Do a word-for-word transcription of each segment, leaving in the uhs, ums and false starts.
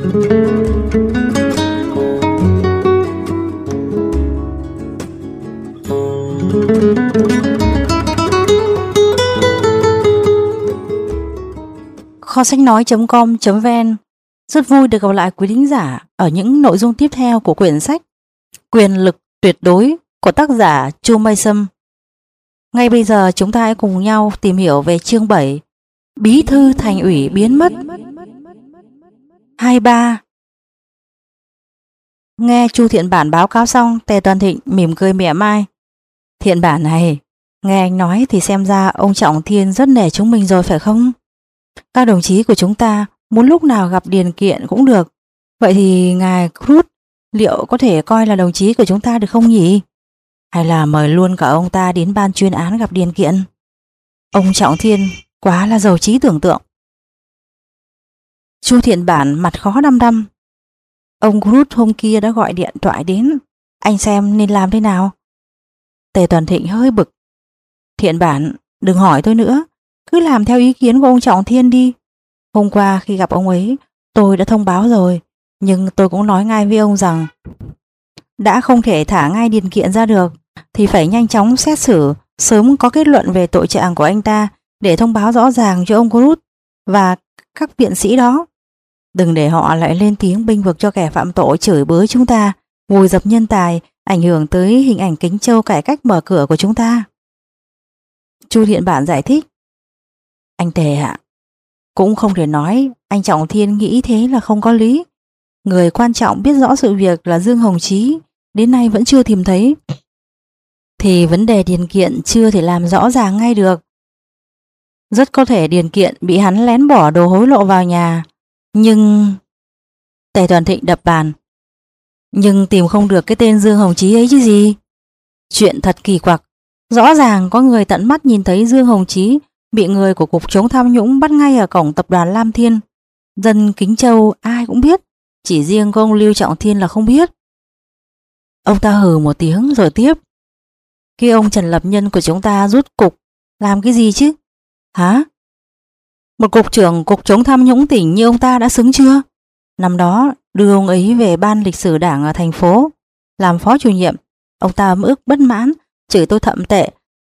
Kho sách nói chấm com chấm vn rất vui được gặp lại quý thính giả ở những nội dung tiếp theo của quyển sách Quyền lực tuyệt đối của tác giả Chu Mây Sâm. Ngay bây giờ chúng ta hãy cùng nhau tìm hiểu về chương bảy, Bí thư thành ủy biến mất. hai ba. Nghe Chu Thiện Bản báo cáo xong, Tề Toàn Thịnh mỉm cười mỉa mai. Thiện Bản này, nghe anh nói thì xem ra ông Trọng Thiên rất nể chúng mình rồi phải không? Các đồng chí của chúng ta muốn lúc nào gặp Điền Kiện cũng được. Vậy thì ngài Cruz liệu có thể coi là đồng chí của chúng ta được không nhỉ? Hay là mời luôn cả ông ta đến ban chuyên án gặp Điền Kiện? Ông Trọng Thiên quá là giàu trí tưởng tượng. Chu Thiện Bản mặt khó đăm đăm. Ông Cruz hôm kia đã gọi điện thoại đến, anh xem nên làm thế nào? Tề Toàn Thịnh hơi bực. Thiện Bản, đừng hỏi tôi nữa, cứ làm theo ý kiến của ông Trọng Thiên đi. Hôm qua khi gặp ông ấy, tôi đã thông báo rồi, nhưng tôi cũng nói ngay với ông rằng đã không thể thả ngay Điền Kiện ra được, thì phải nhanh chóng xét xử, sớm có kết luận về tội trạng của anh ta để thông báo rõ ràng cho ông Cruz và các viện sĩ đó. Đừng để họ lại lên tiếng bênh vực cho kẻ phạm tội, chửi bới chúng ta, vùi dập nhân tài, ảnh hưởng tới hình ảnh Kính Châu cải cách mở cửa của chúng ta. Chu Thiện Bản giải thích. Anh Tề ạ, cũng không thể nói anh Trọng Thiên nghĩ thế là không có lý. Người quan trọng biết rõ sự việc là Dương Hồng Chí, đến nay vẫn chưa tìm thấy, thì vấn đề Điền Kiện chưa thể làm rõ ràng ngay được. Rất có thể Điền Kiện bị hắn lén bỏ đồ hối lộ vào nhà, nhưng... Tề Toàn Thịnh đập bàn. Nhưng tìm không được cái tên Dương Hồng Chí ấy chứ gì. Chuyện thật kỳ quặc. Rõ ràng có người tận mắt nhìn thấy Dương Hồng Chí bị người của Cục Chống Tham Nhũng bắt ngay ở cổng tập đoàn Lam Thiên. Dân Kính Châu ai cũng biết, chỉ riêng có ông Lưu Trọng Thiên là không biết. Ông ta hừ một tiếng rồi tiếp. Khi ông Trần Lập Nhân của chúng ta rút cục, làm cái gì chứ? Hả? Một cục trưởng Cục Chống Tham Nhũng tỉnh như ông ta đã xứng chưa? Năm đó đưa ông ấy về ban lịch sử đảng ở thành phố làm phó chủ nhiệm, ông ta ấm ức bất mãn, chửi tôi thậm tệ,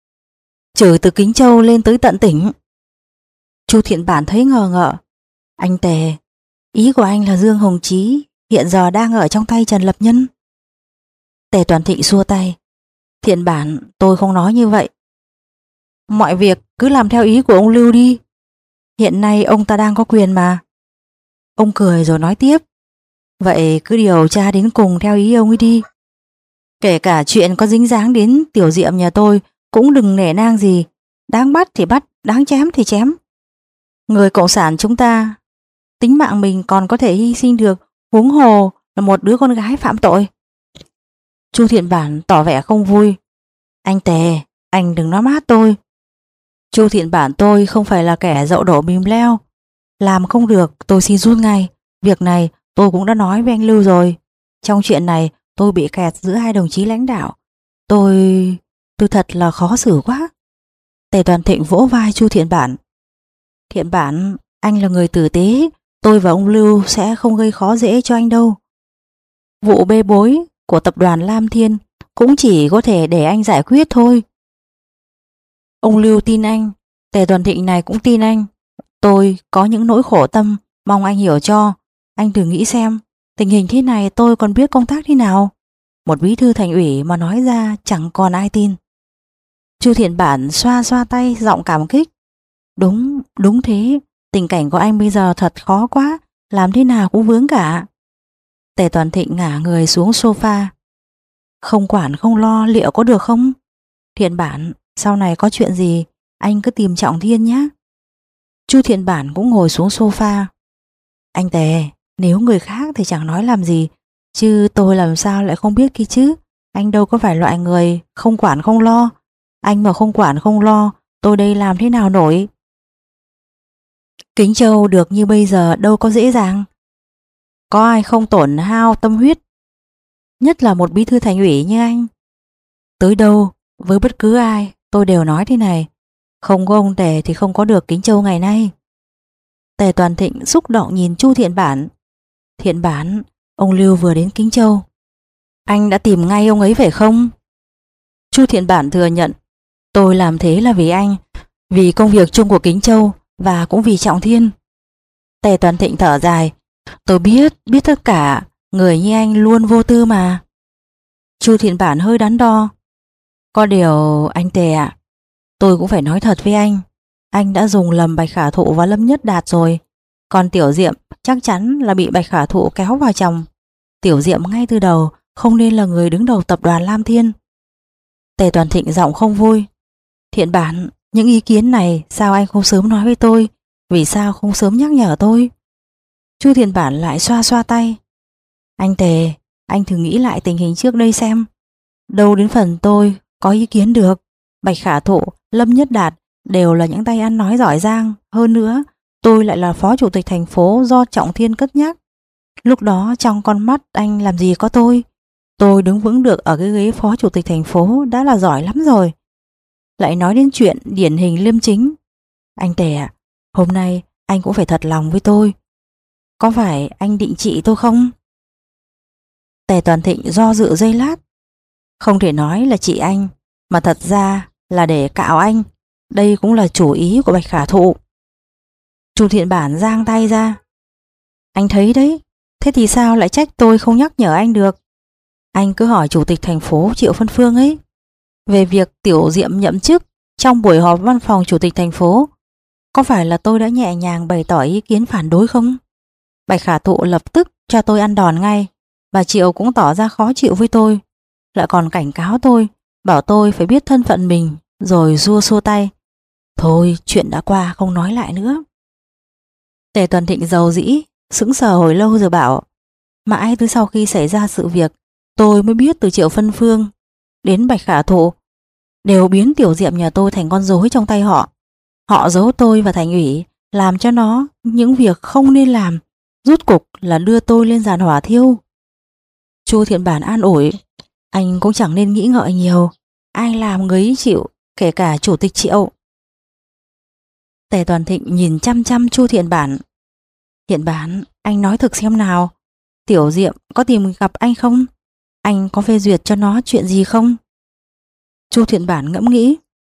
chửi từ Kính Châu lên tới tận tỉnh. Chu Thiện Bản thấy ngờ ngợ. Anh Tề, ý của anh là Dương Hồng Chí hiện giờ đang ở trong tay Trần Lập Nhân? Tề Toàn Thịnh xua tay. Thiện Bản, tôi không nói như vậy. Mọi việc cứ làm theo ý của ông Lưu đi. Hiện nay ông ta đang có quyền mà. Ông cười rồi nói tiếp. Vậy cứ điều tra đến cùng theo ý ông ấy đi. Kể cả chuyện có dính dáng đến Tiểu Diệm nhà tôi cũng đừng nể nang gì. Đáng bắt thì bắt, đáng chém thì chém. Người cộng sản chúng ta, tính mạng mình còn có thể hy sinh được, huống hồ là một đứa con gái phạm tội. Chu Thiện Bản tỏ vẻ không vui. Anh Tề, anh đừng nói mát tôi. Chu Thiện Bản tôi không phải là kẻ dậu đổ bìm leo. Làm không được tôi xin rút ngay. Việc này tôi cũng đã nói với anh Lưu rồi. Trong chuyện này tôi bị kẹt giữa hai đồng chí lãnh đạo. Tôi... tôi thật là khó xử quá. Tề Toàn Thịnh vỗ vai Chu Thiện Bản. Thiện Bản, anh là người tử tế, tôi và ông Lưu sẽ không gây khó dễ cho anh đâu. Vụ bê bối của tập đoàn Lam Thiên cũng chỉ có thể để anh giải quyết thôi. Ông Lưu tin anh, Tề Toàn Thịnh này cũng tin anh. Tôi có những nỗi khổ tâm, mong anh hiểu cho. Anh thử nghĩ xem, tình hình thế này tôi còn biết công tác thế nào. Một bí thư thành ủy mà nói ra chẳng còn ai tin. Chu Thiện Bản xoa xoa tay, giọng cảm kích. Đúng, đúng thế, tình cảnh của anh bây giờ thật khó quá, làm thế nào cũng vướng cả. Tề Toàn Thịnh ngả người xuống sofa. Không quản không lo liệu có được không? Thiện Bản, sau này có chuyện gì anh cứ tìm Trọng Thiên nhé. Chu Thiện Bản cũng ngồi xuống sofa. Anh Tề, nếu người khác thì chẳng nói làm gì, chứ tôi làm sao lại không biết kia chứ. Anh đâu có phải loại người không quản không lo. Anh mà không quản không lo, tôi đây làm thế nào nổi. Kính Châu được như bây giờ đâu có dễ dàng. Có ai không tổn hao tâm huyết, nhất là một bí thư thành ủy như anh. Tới đâu, với bất cứ ai, tôi đều nói thế này. Không có ông Tề thì không có được Kính Châu ngày nay. Tề Toàn Thịnh xúc động nhìn Chu Thiện Bản. Thiện Bản, ông Lưu vừa đến Kính Châu. Anh đã tìm ngay ông ấy phải không? Chu Thiện Bản thừa nhận, tôi làm thế là vì anh, vì công việc chung của Kính Châu và cũng vì Trọng Thiên. Tề Toàn Thịnh thở dài, tôi biết, biết tất cả, người như anh luôn vô tư mà. Chu Thiện Bản hơi đắn đo. Có điều anh Tề ạ, tôi cũng phải nói thật với anh, anh đã dùng lầm Bạch Khả Thụ và Lâm Nhất Đạt rồi. Còn Tiểu Diệm chắc chắn là bị Bạch Khả Thụ kéo vào chồng. Tiểu Diệm ngay từ đầu không nên là người đứng đầu tập đoàn Lam Thiên. Tề Toàn Thịnh giọng không vui. Thiện Bản, những ý kiến này sao anh không sớm nói với tôi? Vì sao không sớm nhắc nhở tôi? Chu Thiện Bản lại xoa xoa tay. Anh Tề, anh thử nghĩ lại tình hình trước đây xem. Đâu đến phần tôi có ý kiến được. Bạch Khả Thụ, Lâm Nhất Đạt đều là những tay ăn nói giỏi giang. Hơn nữa, tôi lại là phó chủ tịch thành phố do Trọng Thiên cất nhắc. Lúc đó trong con mắt anh làm gì có tôi. Tôi đứng vững được ở cái ghế phó chủ tịch thành phố đã là giỏi lắm rồi. Lại nói đến chuyện điển hình liêm chính. Anh Tề ạ, hôm nay anh cũng phải thật lòng với tôi. Có phải anh định trị tôi không? Tề Toàn Thịnh do dự giây lát. Không thể nói là trị anh, mà thật ra là để cạo anh. Đây cũng là chủ ý của Bạch Khả Thụ. Chu Thiện Bản giang tay ra. Anh thấy đấy, thế thì sao lại trách tôi không nhắc nhở anh được? Anh cứ hỏi chủ tịch thành phố Triệu Phân Phương ấy về việc Tiểu Diệm nhậm chức trong buổi họp văn phòng chủ tịch thành phố. Có phải là tôi đã nhẹ nhàng bày tỏ ý kiến phản đối không? Bạch Khả Thụ lập tức cho tôi ăn đòn ngay, và Triệu cũng tỏ ra khó chịu với tôi, lại còn cảnh cáo tôi, bảo tôi phải biết thân phận mình, rồi xua xua tay. Thôi, chuyện đã qua không nói lại nữa. Tề Toàn Thịnh giàu dĩ, sững sờ hồi lâu rồi bảo, mãi từ sau khi xảy ra sự việc, tôi mới biết từ Triệu Phân Phương đến Bạch Khả Thụ đều biến Tiểu Diệm nhà tôi thành con rối trong tay họ. Họ giấu tôi và thành ủy, làm cho nó những việc không nên làm, rút cục là đưa tôi lên giàn hỏa thiêu. Chu Thiện Bản an ủi, anh cũng chẳng nên nghĩ ngợi nhiều, ai làm người ấy chịu, kể cả chủ tịch Triệu. Tề Toàn Thịnh nhìn chăm chăm Chu Thiện Bản. Thiện Bản, anh nói thực xem nào, Tiểu Diệm có tìm gặp anh không? Anh có phê duyệt cho nó chuyện gì không? Chu Thiện Bản ngẫm nghĩ.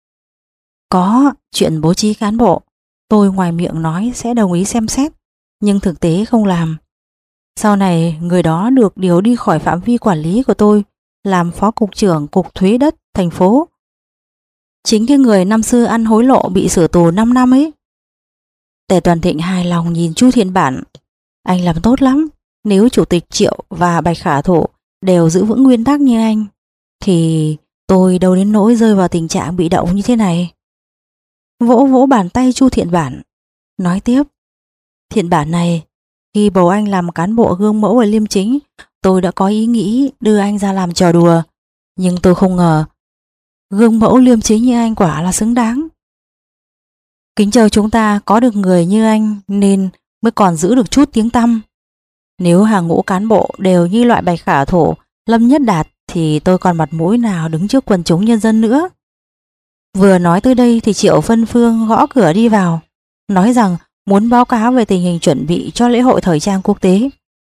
Có, chuyện bố trí cán bộ, tôi ngoài miệng nói sẽ đồng ý xem xét, nhưng thực tế không làm. Sau này người đó được điều đi khỏi phạm vi quản lý của tôi, làm phó cục trưởng cục thuế đất thành phố. Chính cái người năm xưa ăn hối lộ bị xử tù năm năm ấy. Tề Toàn Thịnh hài lòng nhìn Chu Thiện Bản. Anh làm tốt lắm. Nếu chủ tịch Triệu và Bạch Khả Thụ đều giữ vững nguyên tắc như anh, thì tôi đâu đến nỗi rơi vào tình trạng bị động như thế này. Vỗ vỗ bàn tay Chu Thiện Bản, nói tiếp. Thiện Bản này, khi bầu anh làm cán bộ gương mẫu ở liêm chính, tôi đã có ý nghĩ đưa anh ra làm trò đùa. Nhưng tôi không ngờ gương mẫu liêm chính như anh quả là xứng đáng. Kính Châu chúng ta có được người như anh nên mới còn giữ được chút tiếng tăm. Nếu hàng ngũ cán bộ đều như loại Bạch Khả Thụ, Lâm Nhất Đạt thì tôi còn mặt mũi nào đứng trước quần chúng nhân dân nữa. Vừa nói tới đây thì Triệu Phân Phương gõ cửa đi vào, nói rằng muốn báo cáo về tình hình chuẩn bị cho lễ hội thời trang quốc tế.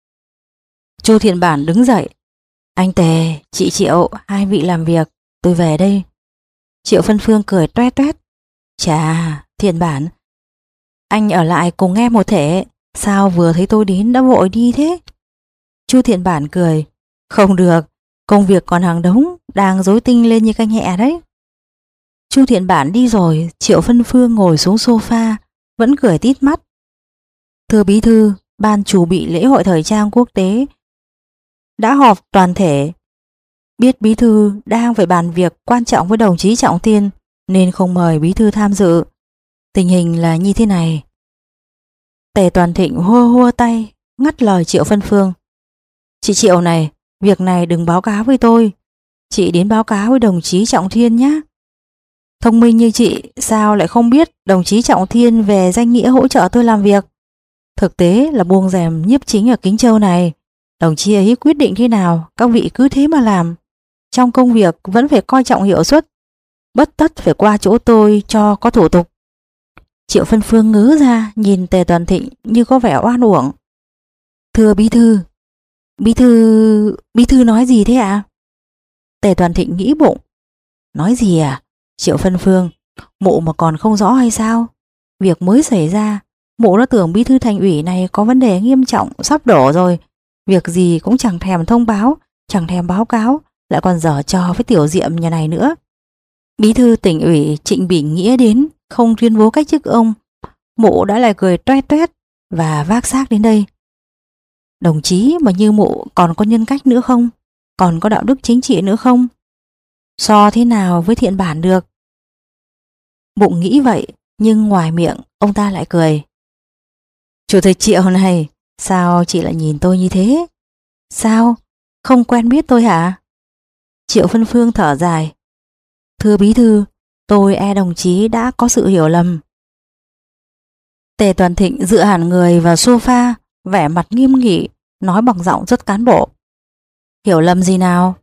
Chu Thiện Bản đứng dậy. Anh Tề, chị Triệu, hai vị làm việc, tôi về đây. Triệu Phân Phương cười toét toét. Chà, Thiện Bản, anh ở lại cùng em một thể, sao vừa thấy tôi đến đã vội đi thế? Chu Thiện Bản cười. Không được, công việc còn hàng đống, đang rối tinh lên như canh hẹ đấy. Chu Thiện Bản đi rồi, Triệu Phân Phương ngồi xuống sofa, vẫn cười tít mắt. Thưa Bí Thư, ban chủ bị lễ hội thời trang quốc tế đã họp toàn thể. Biết Bí Thư đang phải bàn việc quan trọng với đồng chí Trọng Thiên nên không mời Bí Thư tham dự. Tình hình là như thế này. Tề Toàn Thịnh hua hua tay, ngắt lời Triệu Phân Phương. Chị Triệu này, việc này đừng báo cáo với tôi. Chị đến báo cáo với đồng chí Trọng Thiên nhé. Thông minh như chị sao lại không biết đồng chí Trọng Thiên về danh nghĩa hỗ trợ tôi làm việc. Thực tế là buông rèm nhiếp chính ở Kính Châu này. Đồng chí ấy quyết định thế nào, các vị cứ thế mà làm. Trong công việc vẫn phải coi trọng hiệu suất, bất tất phải qua chỗ tôi cho có thủ tục. Triệu Phân Phương ngớ ra nhìn Tề Toàn Thịnh như có vẻ oan uổng. Thưa bí thư, bí thư, bí thư nói gì thế ạ? Tề Toàn Thịnh nghĩ bụng. Nói gì à? Triệu Phân Phương, mụ mà còn không rõ hay sao? Việc mới xảy ra, mụ đã tưởng bí thư thành ủy này có vấn đề nghiêm trọng sắp đổ rồi. Việc gì cũng chẳng thèm thông báo, chẳng thèm báo cáo, lại còn giở trò với tiểu diệm nhà này nữa. Bí thư tỉnh ủy Trịnh Bình Nghĩa đến, không tuyên bố cách chức ông, mụ đã lại cười toét toét và vác xác đến đây. Đồng chí mà như mụ còn có nhân cách nữa không? Còn có đạo đức chính trị nữa không? So thế nào với Thiện Bản được? Bụng nghĩ vậy, nhưng ngoài miệng ông ta lại cười. Chủ tịch Triệu này, sao chị lại nhìn tôi như thế? Sao? Không quen biết tôi hả? Triệu Phân Phương thở dài. Thưa bí thư, tôi e đồng chí đã có sự hiểu lầm. Tề Toàn Thịnh dựa hẳn người vào sofa, vẻ mặt nghiêm nghị, nói bằng giọng rất cán bộ. Hiểu lầm gì nào?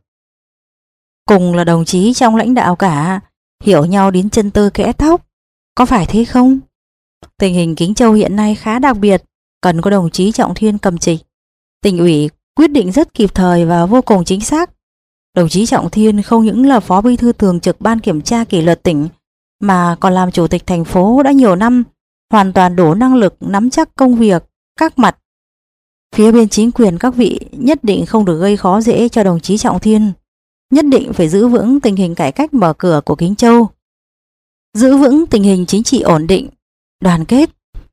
Cùng là đồng chí trong lãnh đạo cả, hiểu nhau đến chân tơ kẽ tóc, có phải thế không? Tình hình Kính Châu hiện nay khá đặc biệt, cần có đồng chí Trọng Thiên cầm trịch. Tỉnh ủy quyết định rất kịp thời và vô cùng chính xác. Đồng chí Trọng Thiên không những là phó bí thư thường trực ban kiểm tra kỷ luật tỉnh, mà còn làm chủ tịch thành phố đã nhiều năm, hoàn toàn đủ năng lực nắm chắc công việc, các mặt. Phía bên chính quyền các vị nhất định không được gây khó dễ cho đồng chí Trọng Thiên, nhất định phải giữ vững tình hình cải cách mở cửa của Kính Châu, giữ vững tình hình chính trị ổn định, đoàn kết.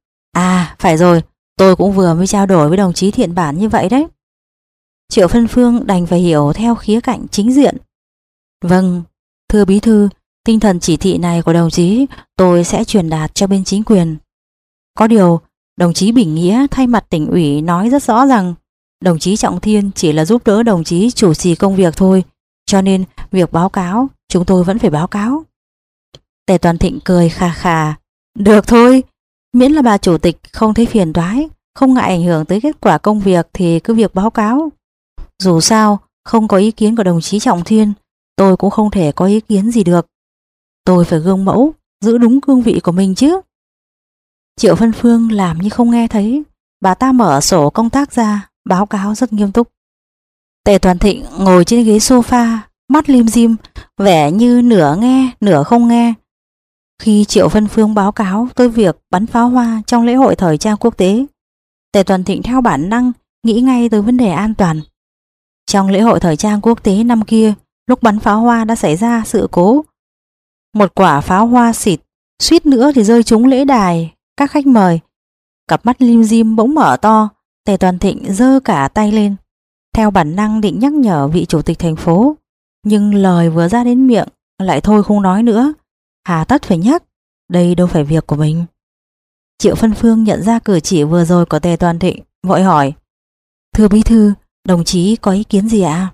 À, phải rồi, tôi cũng vừa mới trao đổi với đồng chí Thiện Bản như vậy đấy. Triệu Phân Phương đành phải hiểu theo khía cạnh chính diện. Vâng, thưa bí thư, tinh thần chỉ thị này của đồng chí tôi sẽ truyền đạt cho bên chính quyền. Có điều, đồng chí Bình Nghĩa thay mặt tỉnh ủy nói rất rõ rằng đồng chí Trọng Thiên chỉ là giúp đỡ đồng chí chủ trì công việc thôi, cho nên việc báo cáo chúng tôi vẫn phải báo cáo. Tề Toàn Thịnh cười khà khà. Được thôi, miễn là bà chủ tịch không thấy phiền toái, không ngại ảnh hưởng tới kết quả công việc thì cứ việc báo cáo. Dù sao, không có ý kiến của đồng chí Trọng Thiên, tôi cũng không thể có ý kiến gì được. Tôi phải gương mẫu, giữ đúng cương vị của mình chứ. Triệu Phân Phương làm như không nghe thấy, bà ta mở sổ công tác ra, báo cáo rất nghiêm túc. Tề Toàn Thịnh ngồi trên ghế sofa, mắt lim dim, vẻ như nửa nghe, nửa không nghe. Khi Triệu Phân Phương báo cáo tới việc bắn pháo hoa trong lễ hội thời trang quốc tế, Tề Toàn Thịnh theo bản năng nghĩ ngay tới vấn đề an toàn. Trong lễ hội thời trang quốc tế năm kia, lúc bắn pháo hoa đã xảy ra sự cố. Một quả pháo hoa xịt, suýt nữa thì rơi trúng lễ đài các khách mời. Cặp mắt lim dim bỗng mở to, Tề Toàn Thịnh giơ cả tay lên, theo bản năng định nhắc nhở vị chủ tịch thành phố, nhưng lời vừa ra đến miệng lại thôi không nói nữa. Hà tất phải nhắc, đây đâu phải việc của mình. Triệu Phân Phương nhận ra cử chỉ vừa rồi của Tề Toàn Thịnh, vội hỏi. Thưa bí thư, đồng chí có ý kiến gì ạ?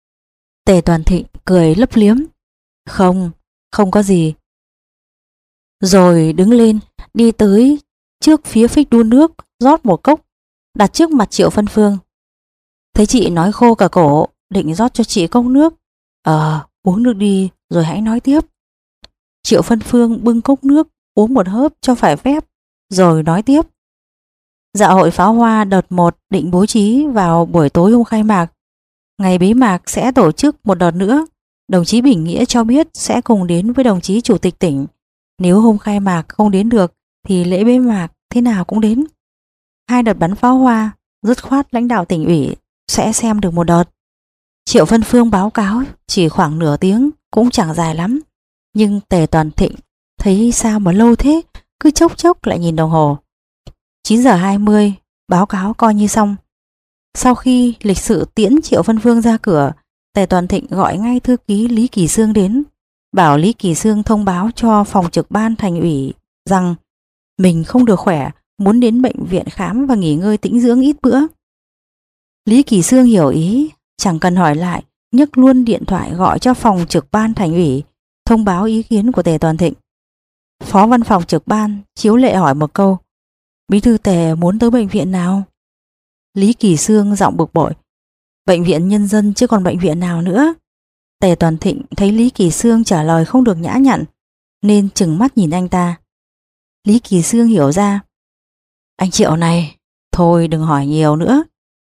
Tề Toàn Thịnh cười lấp liếm. Không, không có gì. Rồi đứng lên, đi tới trước phía phích đun nước, rót một cốc, đặt trước mặt Triệu Phân Phương. Thấy chị nói khô cả cổ, định rót cho chị cốc nước. Ờ, uống nước đi rồi hãy nói tiếp. Triệu Phân Phương bưng cốc nước, uống một hớp cho phải phép, rồi nói tiếp. Dạ hội pháo hoa đợt một định bố trí vào buổi tối hôm khai mạc. Ngày bế mạc sẽ tổ chức một đợt nữa. Đồng chí Bình Nghĩa cho biết sẽ cùng đến với đồng chí chủ tịch tỉnh. Nếu hôm khai mạc không đến được thì lễ bế mạc thế nào cũng đến. Hai đợt bắn pháo hoa, dứt khoát lãnh đạo tỉnh ủy sẽ xem được một đợt. Triệu Phân Phương báo cáo chỉ khoảng nửa tiếng, cũng chẳng dài lắm. Nhưng Tề Toàn Thịnh thấy sao mà lâu thế, cứ chốc chốc lại nhìn đồng hồ. chín giờ hai mươi, báo cáo coi như xong. Sau khi lịch sự tiễn Triệu Phân Phương ra cửa, Tề Toàn Thịnh gọi ngay thư ký Lý Kỳ Sương đến, bảo Lý Kỳ Sương thông báo cho phòng trực ban thành ủy rằng mình không được khỏe, muốn đến bệnh viện khám và nghỉ ngơi tĩnh dưỡng ít bữa. Lý Kỳ Sương hiểu ý, chẳng cần hỏi lại, nhấc luôn điện thoại gọi cho phòng trực ban thành ủy, thông báo ý kiến của Tề Toàn Thịnh. Phó văn phòng trực ban chiếu lệ hỏi một câu. Bí thư Tề muốn tới bệnh viện nào? Lý Kỳ Sương giọng bực bội. Bệnh viện nhân dân chứ còn bệnh viện nào nữa. Tề Toàn Thịnh thấy Lý Kỳ Sương trả lời không được nhã nhặn, nên trừng mắt nhìn anh ta. Lý Kỳ Sương hiểu ra. Anh Triệu này, thôi đừng hỏi nhiều nữa,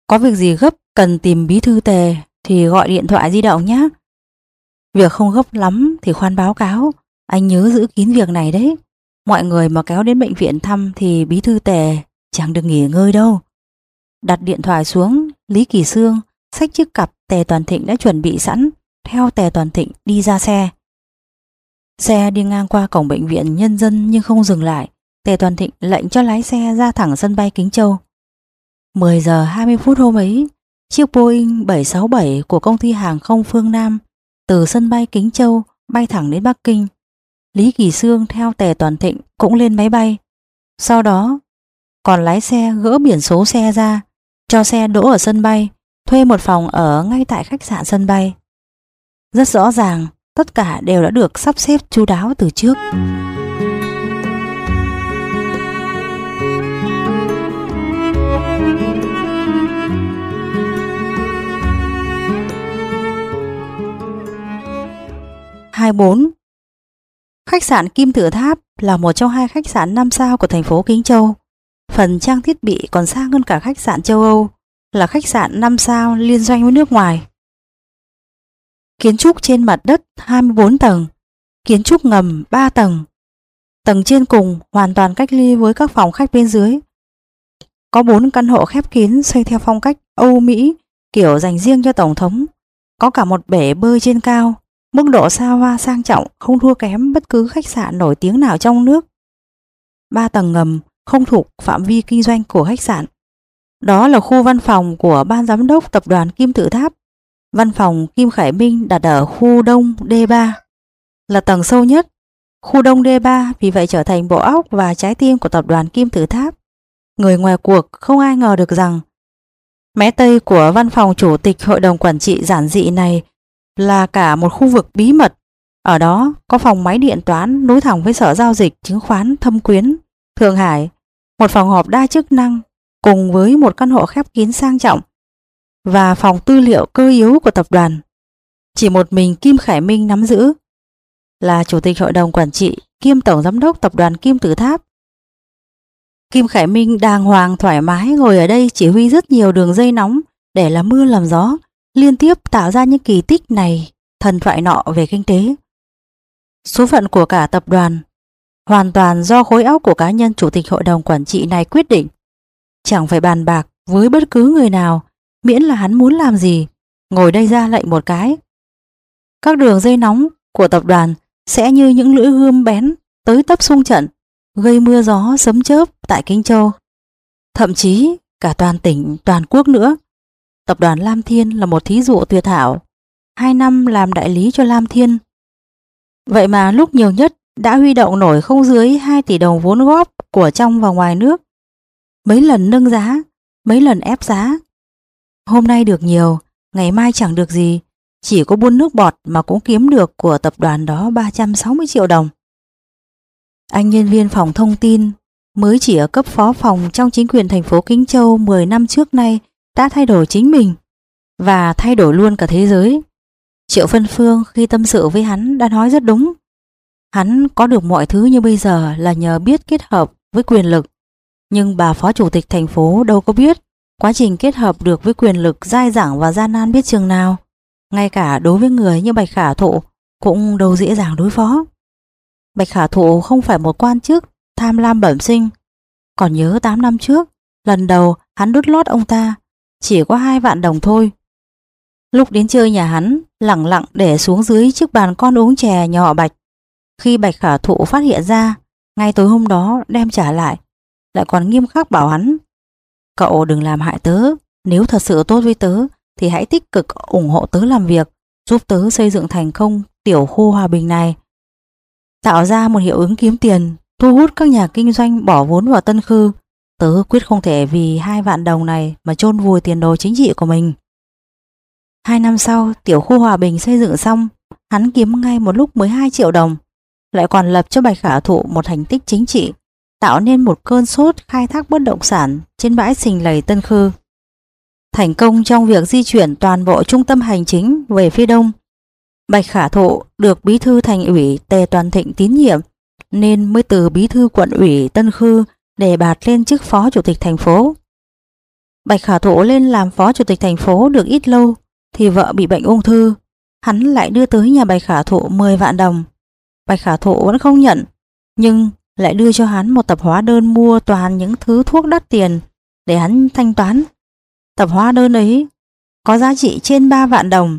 Có việc gì gấp cần tìm bí thư Tề thì gọi điện thoại di động nhé. Việc không gấp lắm thì khoan báo cáo, anh nhớ giữ kín việc này đấy. Mọi người mà kéo đến bệnh viện thăm thì bí thư Tề chẳng được nghỉ ngơi đâu. Đặt điện thoại xuống, Lý Kỳ Xương xách chiếc cặp Tề Toàn Thịnh đã chuẩn bị sẵn, theo Tề Toàn Thịnh đi ra xe. Xe đi ngang qua cổng bệnh viện Nhân dân nhưng không dừng lại. Tề Toàn Thịnh lệnh cho lái xe ra thẳng sân bay Kính Châu. mười giờ hai mươi phút hôm ấy, chiếc Boeing bảy sáu bảy của công ty hàng không Phương Nam từ sân bay Kính Châu bay thẳng đến Bắc Kinh. Lý Kỳ Xương theo Tề Toàn Thịnh cũng lên máy bay. Sau đó còn lái xe gỡ biển số xe ra, cho xe đỗ ở sân bay, thuê một phòng ở ngay tại khách sạn sân bay. Rất rõ ràng, tất cả đều đã được sắp xếp chu đáo từ trước. hai mươi bốn. Khách sạn Kim Tự Tháp là một trong hai khách sạn năm sao của thành phố Kính Châu. Phần trang thiết bị còn sang hơn cả khách sạn châu Âu, là khách sạn năm sao liên doanh với nước ngoài. Kiến trúc trên mặt đất hai mươi bốn tầng, kiến trúc ngầm ba tầng. Tầng trên cùng hoàn toàn cách ly với các phòng khách bên dưới. Có bốn căn hộ khép kín xây theo phong cách Âu Mỹ, kiểu dành riêng cho tổng thống. Có cả một bể bơi trên cao, mức độ xa hoa sang trọng không thua kém bất cứ khách sạn nổi tiếng nào trong nước. Ba tầng ngầm không thuộc phạm vi kinh doanh của khách sạn. Đó là khu văn phòng của ban giám đốc tập đoàn Kim Tự Tháp. Văn phòng Kim Khải Minh đặt ở khu Đông D ba, là tầng sâu nhất. Khu Đông D ba vì vậy trở thành bộ óc và trái tim của tập đoàn Kim Tự Tháp. Người ngoài cuộc không ai ngờ được rằng mé tây của văn phòng chủ tịch hội đồng quản trị giản dị này là cả một khu vực bí mật. Ở đó có phòng máy điện toán nối thẳng với sở giao dịch chứng khoán Thâm Quyến, Thượng Hải, một phòng họp đa chức năng cùng với một căn hộ khép kín sang trọng và phòng tư liệu cơ yếu của tập đoàn. Chỉ một mình Kim Khải Minh nắm giữ, là chủ tịch hội đồng quản trị kiêm tổng giám đốc tập đoàn Kim Tự Tháp. Kim Khải Minh đàng hoàng thoải mái ngồi ở đây chỉ huy rất nhiều đường dây nóng để làm mưa làm gió, liên tiếp tạo ra những kỳ tích này thần thoại nọ về kinh tế. Số phận của cả tập đoàn hoàn toàn do khối óc của cá nhân chủ tịch hội đồng quản trị này quyết định. Chẳng phải bàn bạc với bất cứ người nào, miễn là hắn muốn làm gì, ngồi đây ra lệnh một cái. Các đường dây nóng của tập đoàn sẽ như những lưỡi gươm bén tới tấp xung trận, gây mưa gió sấm chớp tại Kinh Châu, thậm chí cả toàn tỉnh, toàn quốc nữa. Tập đoàn Lam Thiên là một thí dụ tuyệt hảo. Hai năm làm đại lý cho Lam Thiên, vậy mà lúc nhiều nhất đã huy động nổi không dưới hai tỷ đồng vốn góp của trong và ngoài nước. Mấy lần nâng giá, mấy lần ép giá. Hôm nay được nhiều, ngày mai chẳng được gì. Chỉ có buôn nước bọt mà cũng kiếm được của tập đoàn đó ba trăm sáu mươi triệu đồng. Anh nhân viên phòng thông tin mới chỉ ở cấp phó phòng trong chính quyền thành phố Kính Châu mười năm trước nay đã thay đổi chính mình và thay đổi luôn cả thế giới. Triệu Vân Phương khi tâm sự với hắn đã nói rất đúng. Hắn có được mọi thứ như bây giờ là nhờ biết kết hợp với quyền lực. Nhưng bà phó chủ tịch thành phố đâu có biết quá trình kết hợp được với quyền lực dai dẳng và gian nan biết chừng nào. Ngay cả đối với người như Bạch Khả Thụ cũng đâu dễ dàng đối phó. Bạch Khả Thụ không phải một quan chức tham lam bẩm sinh. Còn nhớ tám năm trước, lần đầu hắn đút lót ông ta chỉ có hai vạn đồng thôi. Lúc đến chơi nhà hắn, lẳng lặng để xuống dưới chiếc bàn con uống chè nhà họ Bạch. Khi Bạch Khả Thụ phát hiện ra, ngay tối hôm đó đem trả lại, lại còn nghiêm khắc bảo hắn: cậu đừng làm hại tớ, nếu thật sự tốt với tớ thì hãy tích cực ủng hộ tớ làm việc, giúp tớ xây dựng thành công tiểu khu Hòa Bình này, tạo ra một hiệu ứng kiếm tiền, thu hút các nhà kinh doanh bỏ vốn vào Tân Khư. Tớ quyết không thể vì hai vạn đồng này mà chôn vùi tiền đồ chính trị của mình. Hai năm sau, tiểu khu Hòa Bình xây dựng xong, hắn kiếm ngay một lúc mười hai triệu đồng, lại còn lập cho Bạch Khả Thụ một thành tích chính trị, tạo nên một cơn sốt khai thác bất động sản trên bãi Sình Lầy Tân Khư. Thành công trong việc di chuyển toàn bộ trung tâm hành chính về phía đông. Bạch Khả Thụ được bí thư thành ủy Tề Toàn Thịnh tín nhiệm, nên mới từ bí thư quận ủy Tân Khư đề bạt lên chức phó chủ tịch thành phố. Bạch Khả Thụ lên làm phó chủ tịch thành phố được ít lâu thì vợ bị bệnh ung thư. Hắn lại đưa tới nhà Bạch Khả Thụ mười vạn đồng. Bạch Khả Thụ vẫn không nhận, nhưng lại đưa cho hắn một tập hóa đơn mua toàn những thứ thuốc đắt tiền để hắn thanh toán. Tập hóa đơn ấy có giá trị trên ba vạn đồng.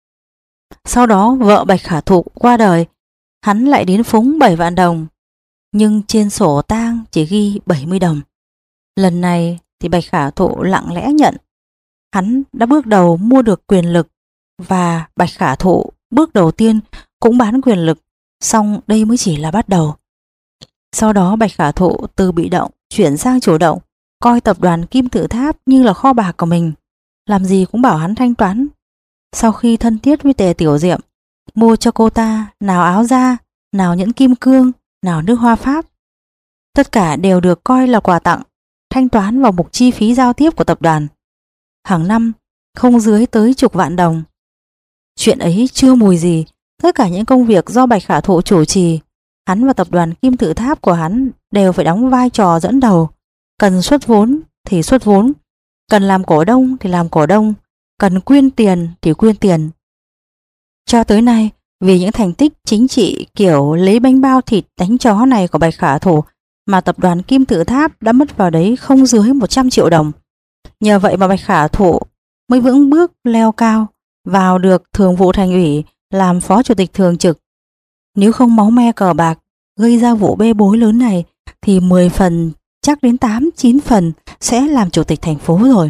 Sau đó vợ Bạch Khả Thụ qua đời, hắn lại đến phúng bảy vạn đồng, nhưng trên sổ tang chỉ ghi bảy mươi đồng. Lần này thì Bạch Khả Thụ lặng lẽ nhận. Hắn đã bước đầu mua được quyền lực, và Bạch Khả Thụ bước đầu tiên cũng bán quyền lực, song đây mới chỉ là bắt đầu. Sau đó Bạch Khả Thụ từ bị động chuyển sang chủ động, coi tập đoàn Kim Tự Tháp như là kho bạc của mình, làm gì cũng bảo hắn thanh toán. Sau khi thân thiết với Tề Tiểu Diệm, mua cho cô ta nào áo da, nào nhẫn kim cương, nào nước hoa Pháp. Tất cả đều được coi là quà tặng, thanh toán vào mục chi phí giao tiếp của tập đoàn. Hàng năm không dưới tới chục vạn đồng. Chuyện ấy chưa mùi gì, tất cả những công việc do Bạch Khả Thụ chủ trì, hắn và tập đoàn Kim Tự Tháp của hắn đều phải đóng vai trò dẫn đầu. Cần xuất vốn thì xuất vốn, cần làm cổ đông thì làm cổ đông, cần quyên tiền thì quyên tiền. Cho tới nay, vì những thành tích chính trị kiểu lấy bánh bao thịt đánh chó này của Bạch Khả Thụ mà tập đoàn Kim Tự Tháp đã mất vào đấy không dưới một trăm triệu đồng. Nhờ vậy mà Bạch Khả Thụ mới vững bước leo cao, vào được thường vụ thành ủy, làm phó chủ tịch thường trực. Nếu không máu me cờ bạc gây ra vụ bê bối lớn này thì mười phần, chắc đến tám chín phần sẽ làm chủ tịch thành phố rồi.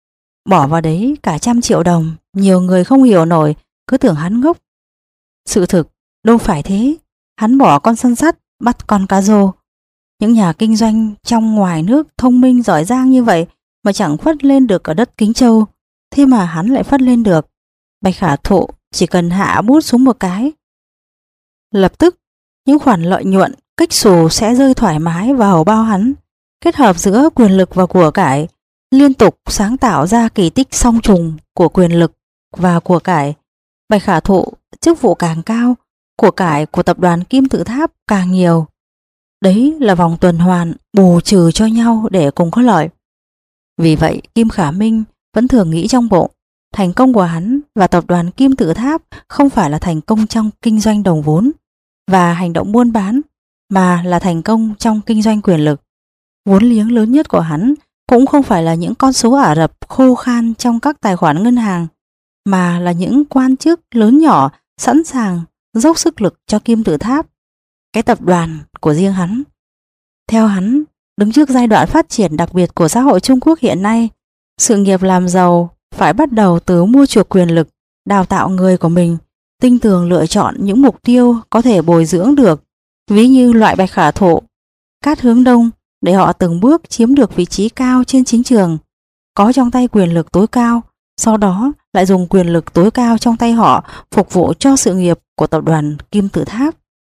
Bỏ vào đấy cả trăm triệu đồng, nhiều người không hiểu nổi, cứ tưởng hắn ngốc. Sự thực đâu phải thế, hắn bỏ con săn sắt bắt con cá rô. Những nhà kinh doanh trong ngoài nước thông minh giỏi giang như vậy mà chẳng phất lên được ở đất Kính Châu, thế mà hắn lại phất lên được. Bạch Khả Thụ chỉ cần hạ bút xuống một cái, lập tức những khoản lợi nhuận kích xù sẽ rơi thoải mái vào bao hắn. Kết hợp giữa quyền lực và của cải, liên tục sáng tạo ra kỳ tích song trùng của quyền lực và của cải. Bạch Khả Thụ chức vụ càng cao, của cải của tập đoàn Kim Tự Tháp càng nhiều. Đấy là vòng tuần hoàn bù trừ cho nhau để cùng có lợi. Vì vậy Kim Khả Minh vẫn thường nghĩ trong bụng, thành công của hắn và tập đoàn Kim Tự Tháp không phải là thành công trong kinh doanh đồng vốn và hành động buôn bán, mà là thành công trong kinh doanh quyền lực. Vốn liếng lớn nhất của hắn cũng không phải là những con số Ả Rập khô khan trong các tài khoản ngân hàng, mà là những quan chức lớn nhỏ sẵn sàng dốc sức lực cho Kim Tự Tháp, cái tập đoàn của riêng hắn. Theo hắn, đứng trước giai đoạn phát triển đặc biệt của xã hội Trung Quốc hiện nay, sự nghiệp làm giàu phải bắt đầu từ mua chuộc quyền lực, đào tạo người của mình, tinh tường lựa chọn những mục tiêu có thể bồi dưỡng được, ví như loại Bạch Khả Thụ, Cát Hướng Đông, để họ từng bước chiếm được vị trí cao trên chính trường, có trong tay quyền lực tối cao, sau đó lại dùng quyền lực tối cao trong tay họ phục vụ cho sự nghiệp của tập đoàn Kim Tự Tháp.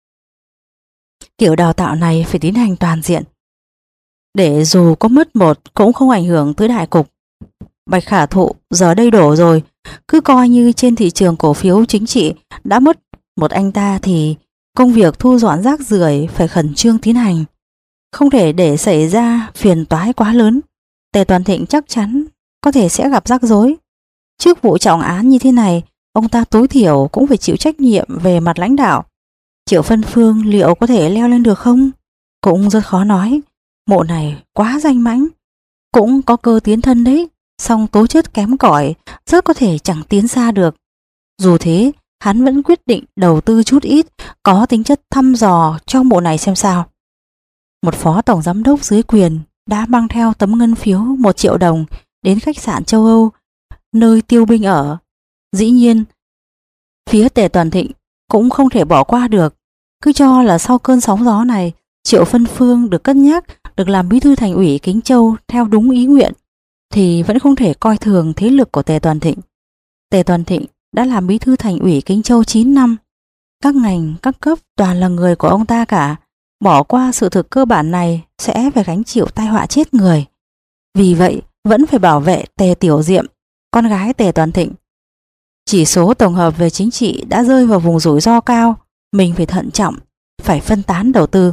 Kiểu đào tạo này phải tiến hành toàn diện, để dù có mất một cũng không ảnh hưởng tới đại cục. Bạch Khả Thụ giờ đây đổ rồi, cứ coi như trên thị trường cổ phiếu chính trị đã mất một anh ta thì công việc thu dọn rác rưởi phải khẩn trương tiến hành, không thể để xảy ra phiền toái quá lớn. Tề Toàn Thịnh chắc chắn có thể sẽ gặp rắc rối. Trước vụ trọng án như thế này, ông ta tối thiểu cũng phải chịu trách nhiệm về mặt lãnh đạo. Triệu Phân Phương liệu có thể leo lên được không? Cũng rất khó nói. Mộ này quá danh mãnh, cũng có cơ tiến thân đấy, song tố chất kém cỏi, rất có thể chẳng tiến xa được. Dù thế, hắn vẫn quyết định đầu tư chút ít, có tính chất thăm dò cho mộ này xem sao. Một phó tổng giám đốc dưới quyền đã mang theo tấm ngân phiếu một triệu đồng đến khách sạn châu Âu, nơi Tiêu Binh ở. Dĩ nhiên, phía Tề Toàn Thịnh cũng không thể bỏ qua được. Cứ cho là sau cơn sóng gió này, Triệu Phân Phương được cân nhắc, được làm bí thư thành ủy Kính Châu theo đúng ý nguyện, thì vẫn không thể coi thường thế lực của Tề Toàn Thịnh. Tề Toàn Thịnh đã làm bí thư thành ủy Kính Châu chín năm. Các ngành, các cấp toàn là người của ông ta cả. Bỏ qua sự thực cơ bản này sẽ phải gánh chịu tai họa chết người. Vì vậy, vẫn phải bảo vệ Tề Tiểu Diệm, con gái Tề Toàn Thịnh. Chỉ số tổng hợp về chính trị đã rơi vào vùng rủi ro cao, mình phải thận trọng, phải phân tán đầu tư.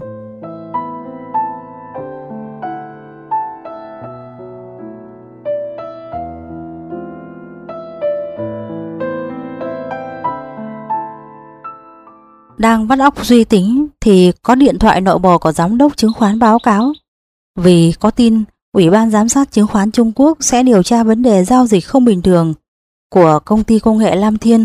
Đang vắt óc suy tính thì có điện thoại nội bộ của giám đốc chứng khoán báo cáo. Vì có tin Ủy ban Giám sát Chứng khoán Trung Quốc sẽ điều tra vấn đề giao dịch không bình thường của công ty công nghệ Lam Thiên.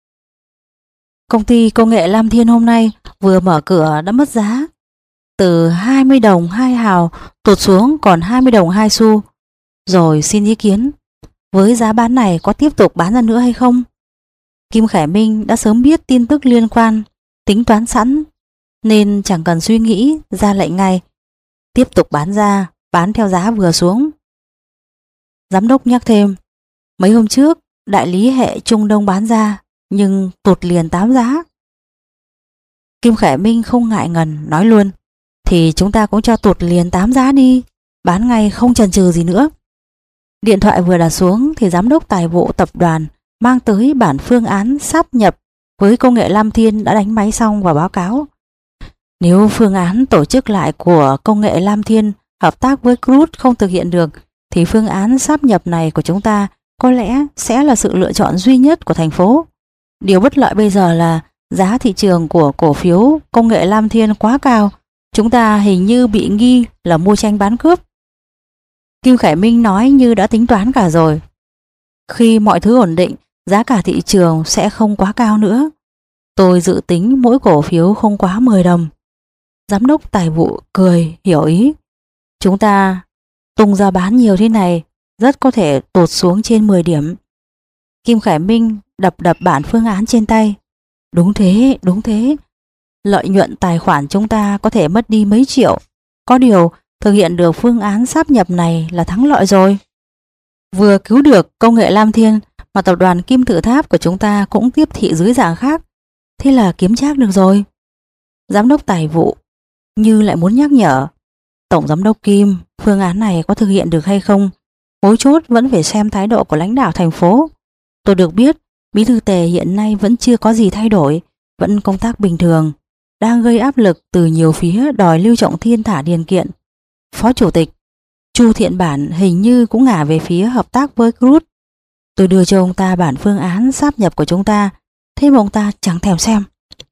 Công ty công nghệ Lam Thiên hôm nay vừa mở cửa đã mất giá. Từ hai mươi đồng hai hào tụt xuống còn hai mươi đồng hai xu. Rồi xin ý kiến, với giá bán này có tiếp tục bán ra nữa hay không? Kim Khải Minh đã sớm biết tin tức liên quan, tính toán sẵn, nên chẳng cần suy nghĩ, ra lệnh ngay. Tiếp tục bán ra, bán theo giá vừa xuống. Giám đốc nhắc thêm, mấy hôm trước đại lý hệ Trung Đông bán ra, nhưng tụt liền tám giá. Kim Khải Minh không ngại ngần nói luôn, thì chúng ta cũng cho tụt liền tám giá đi, bán ngay không chần chừ gì nữa. Điện thoại vừa đặt xuống thì giám đốc tài vụ tập đoàn mang tới bản phương án sáp nhập với công nghệ Lam Thiên đã đánh máy xong và báo cáo. Nếu phương án tổ chức lại của công nghệ Lam Thiên hợp tác với Crude không thực hiện được, thì phương án sáp nhập này của chúng ta có lẽ sẽ là sự lựa chọn duy nhất của thành phố. Điều bất lợi bây giờ là giá thị trường của cổ phiếu công nghệ Lam Thiên quá cao, chúng ta hình như bị nghi là mua tranh bán cướp. Kim Khải Minh nói như đã tính toán cả rồi. Khi mọi thứ ổn định, giá cả thị trường sẽ không quá cao nữa. Tôi dự tính mỗi cổ phiếu không quá mười đồng. Giám đốc tài vụ cười hiểu ý. Chúng ta tung ra bán nhiều thế này, rất có thể tụt xuống trên mười điểm. Kim Khải Minh đập đập bản phương án trên tay. Đúng thế, đúng thế. Lợi nhuận tài khoản chúng ta có thể mất đi mấy triệu. Có điều thực hiện được phương án sáp nhập này là thắng lợi rồi. Vừa cứu được công nghệ Lam Thiên mà tập đoàn Kim Tự Tháp của chúng ta cũng tiếp thị dưới dạng khác. Thế là kiếm trác được rồi. Giám đốc tài vụ như lại muốn nhắc nhở. Tổng giám đốc Kim, phương án này có thực hiện được hay không? Mấu chốt vẫn phải xem thái độ của lãnh đạo thành phố. Tôi được biết bí thư Tề hiện nay vẫn chưa có gì thay đổi, vẫn công tác bình thường, đang gây áp lực từ nhiều phía đòi Lưu Trọng Thiên thả điền kiện. Phó chủ tịch Chu Thiện Bản hình như cũng ngả về phía hợp tác với Crude. Tôi đưa cho ông ta bản phương án sáp nhập của chúng ta, thế mà ông ta chẳng thèm xem.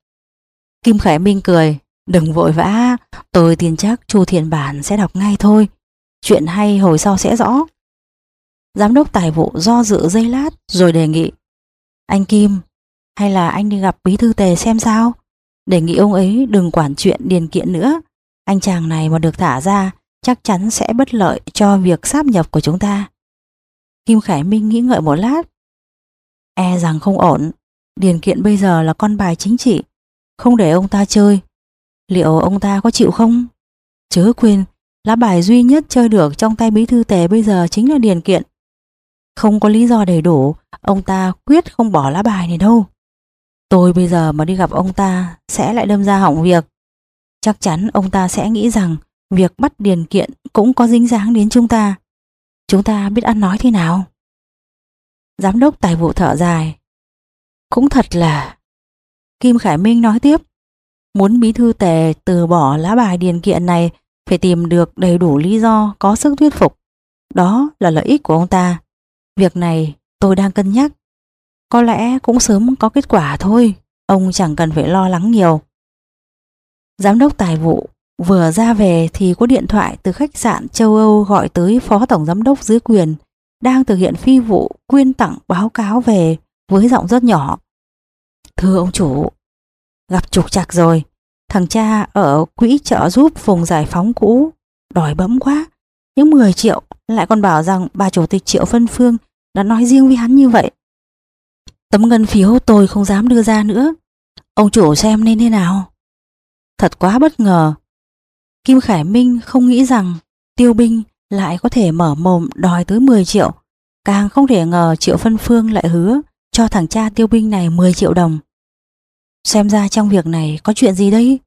Kim Khải Minh cười, đừng vội vã, tôi tin chắc Chu Thiện Bản sẽ đọc ngay thôi. Chuyện hay hồi sau sẽ rõ. Giám đốc tài vụ do dự giây lát rồi đề nghị, anh Kim, hay là anh đi gặp bí thư Tề xem sao? Đề nghị ông ấy đừng quản chuyện điền kiện nữa. Anh chàng này mà được thả ra chắc chắn sẽ bất lợi cho việc sáp nhập của chúng ta. Kim Khải Minh nghĩ ngợi một lát. E rằng không ổn. Điền kiện bây giờ là con bài chính trị, không để ông ta chơi. Liệu ông ta có chịu không? Chớ quên, lá bài duy nhất chơi được trong tay bí thư Tề bây giờ chính là điền kiện. Không có lý do đầy đủ, ông ta quyết không bỏ lá bài này đâu. Tôi bây giờ mà đi gặp ông ta sẽ lại đâm ra hỏng việc. Chắc chắn ông ta sẽ nghĩ rằng việc bắt điền kiện cũng có dính dáng đến chúng ta. Chúng ta biết ăn nói thế nào? Giám đốc tài vụ thở dài. Cũng thật là... Kim Khải Minh nói tiếp. Muốn bí thư Tề từ bỏ lá bài điền kiện này phải tìm được đầy đủ lý do có sức thuyết phục. Đó là lợi ích của ông ta. Việc này tôi đang cân nhắc. Có lẽ cũng sớm có kết quả thôi. Ông chẳng cần phải lo lắng nhiều. Giám đốc tài vụ vừa ra về thì có điện thoại từ khách sạn châu Âu gọi tới phó tổng giám đốc dưới quyền đang thực hiện phi vụ quyên tặng báo cáo về với giọng rất nhỏ. Thưa ông chủ, gặp trục trặc rồi. Thằng cha ở quỹ trợ giúp vùng giải phóng cũ đòi bấm quá. Những mười triệu lại còn bảo rằng bà chủ tịch Triệu Vân Phương đã nói riêng với hắn như vậy. Tấm ngân phiếu tôi không dám đưa ra nữa. Ông chủ xem nên thế nào? Thật quá bất ngờ. Kim Khải Minh không nghĩ rằng Tiêu Binh lại có thể mở mồm đòi tới mười triệu. Càng không thể ngờ Triệu Vân Phương lại hứa cho thằng cha Tiêu Binh này mười triệu đồng. Xem ra trong việc này có chuyện gì đây?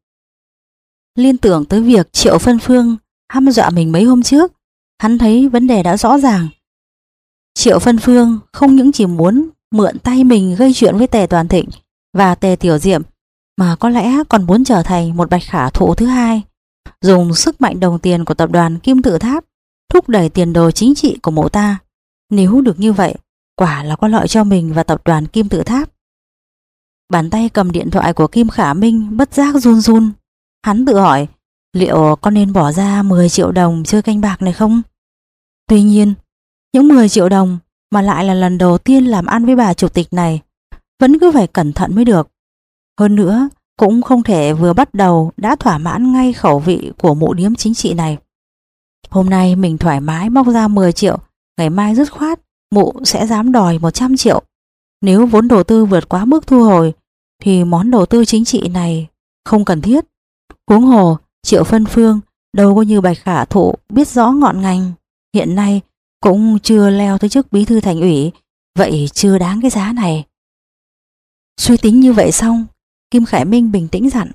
Liên tưởng tới việc Triệu Vân Phương hăm dọa mình mấy hôm trước, hắn thấy vấn đề đã rõ ràng. Triệu Vân Phương không những chỉ muốn mượn tay mình gây chuyện với Tề Toàn Thịnh và Tề Tiểu Diệm, mà có lẽ còn muốn trở thành một bạch khả thụ thứ hai, dùng sức mạnh đồng tiền của tập đoàn Kim Tự Tháp thúc đẩy tiền đồ chính trị của mộ ta. Nếu được như vậy, quả là có lợi cho mình và tập đoàn Kim Tự Tháp. Bàn tay cầm điện thoại của Kim Khả Minh bất giác run run. Hắn tự hỏi liệu có nên bỏ ra mười triệu đồng chơi canh bạc này không? Tuy nhiên, những mười triệu đồng mà lại là lần đầu tiên làm ăn với bà chủ tịch này, vẫn cứ phải cẩn thận mới được. Hơn nữa, cũng không thể vừa bắt đầu đã thỏa mãn ngay khẩu vị của mụ điếm chính trị này. Hôm nay mình thoải mái móc ra mười triệu, ngày mai dứt khoát mụ sẽ dám đòi một trăm triệu. Nếu vốn đầu tư vượt quá mức thu hồi thì món đầu tư chính trị này không cần thiết. Huống hồ Triệu Phân Phương đâu có như Bạch Khả Thụ biết rõ ngọn ngành, hiện nay cũng chưa leo tới chức bí thư thành ủy, vậy chưa đáng cái giá này. Suy tính như vậy xong, Kim Khải Minh bình tĩnh dặn: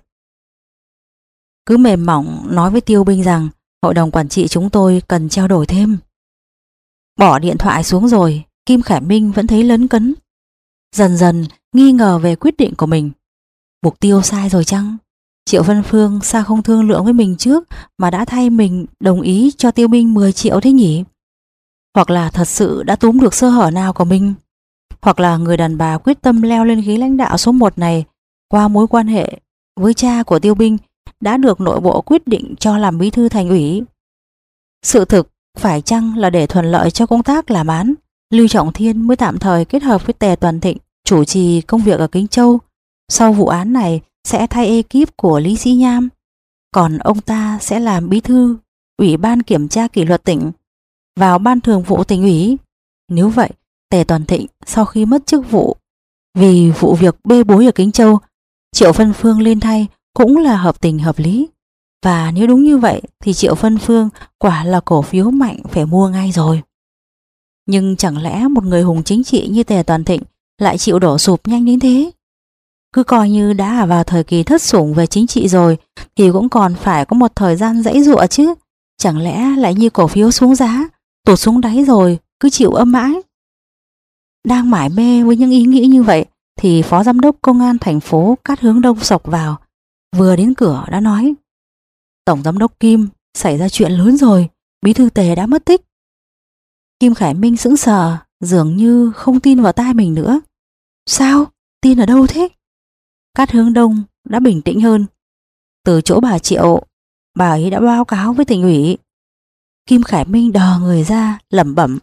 cứ mềm mỏng nói với Tiêu Binh rằng hội đồng quản trị chúng tôi cần trao đổi thêm. Bỏ điện thoại xuống rồi, Kim Khải Minh vẫn thấy lấn cấn, dần dần nghi ngờ về quyết định của mình. Mục tiêu sai rồi chăng? Triệu Văn Phương sao không thương lượng với mình trước mà đã thay mình đồng ý cho Tiêu Binh mười triệu thế nhỉ? Hoặc là thật sự đã túm được sơ hở nào của mình? Hoặc là người đàn bà quyết tâm leo lên ghế lãnh đạo số một này qua mối quan hệ với cha của Tiêu Binh đã được nội bộ quyết định cho làm bí thư thành ủy? Sự thực phải chăng là để thuận lợi cho công tác làm án, Lưu Trọng Thiên mới tạm thời kết hợp với Tề Toàn Thịnh chủ trì công việc ở Kính Châu, sau vụ án này sẽ thay ekip của Lý Sĩ Nham, còn ông ta sẽ làm bí thư Ủy ban kiểm tra kỷ luật tỉnh, vào ban thường vụ tỉnh ủy. Nếu vậy, Tề Toàn Thịnh sau khi mất chức vụ vì vụ việc bê bối ở Kính Châu, Triệu Phân Phương lên thay cũng là hợp tình hợp lý. Và nếu đúng như vậy thì Triệu Phân Phương quả là cổ phiếu mạnh phải mua ngay rồi. Nhưng chẳng lẽ một người hùng chính trị như Tề Toàn Thịnh lại chịu đổ sụp nhanh đến thế? Cứ coi như đã vào thời kỳ thất sủng về chính trị rồi thì cũng còn phải có một thời gian giãy giụa chứ. Chẳng lẽ lại như cổ phiếu xuống giá, tụt xuống đáy rồi cứ chịu âm mãi? Đang mải mê với những ý nghĩ như vậy thì Phó Giám đốc Công an thành phố Cát Hướng Đông xộc vào, vừa đến cửa đã nói: Tổng Giám đốc Kim, xảy ra chuyện lớn rồi, bí thư Tề đã mất tích. Kim Khải Minh sững sờ, dường như không tin vào tai mình nữa. Sao? Tin ở đâu thế? Cát Hướng Đông đã bình tĩnh hơn. Từ chỗ bà Triệu, bà ấy đã báo cáo với tỉnh ủy. Kim Khải Minh đờ người ra, lẩm bẩm: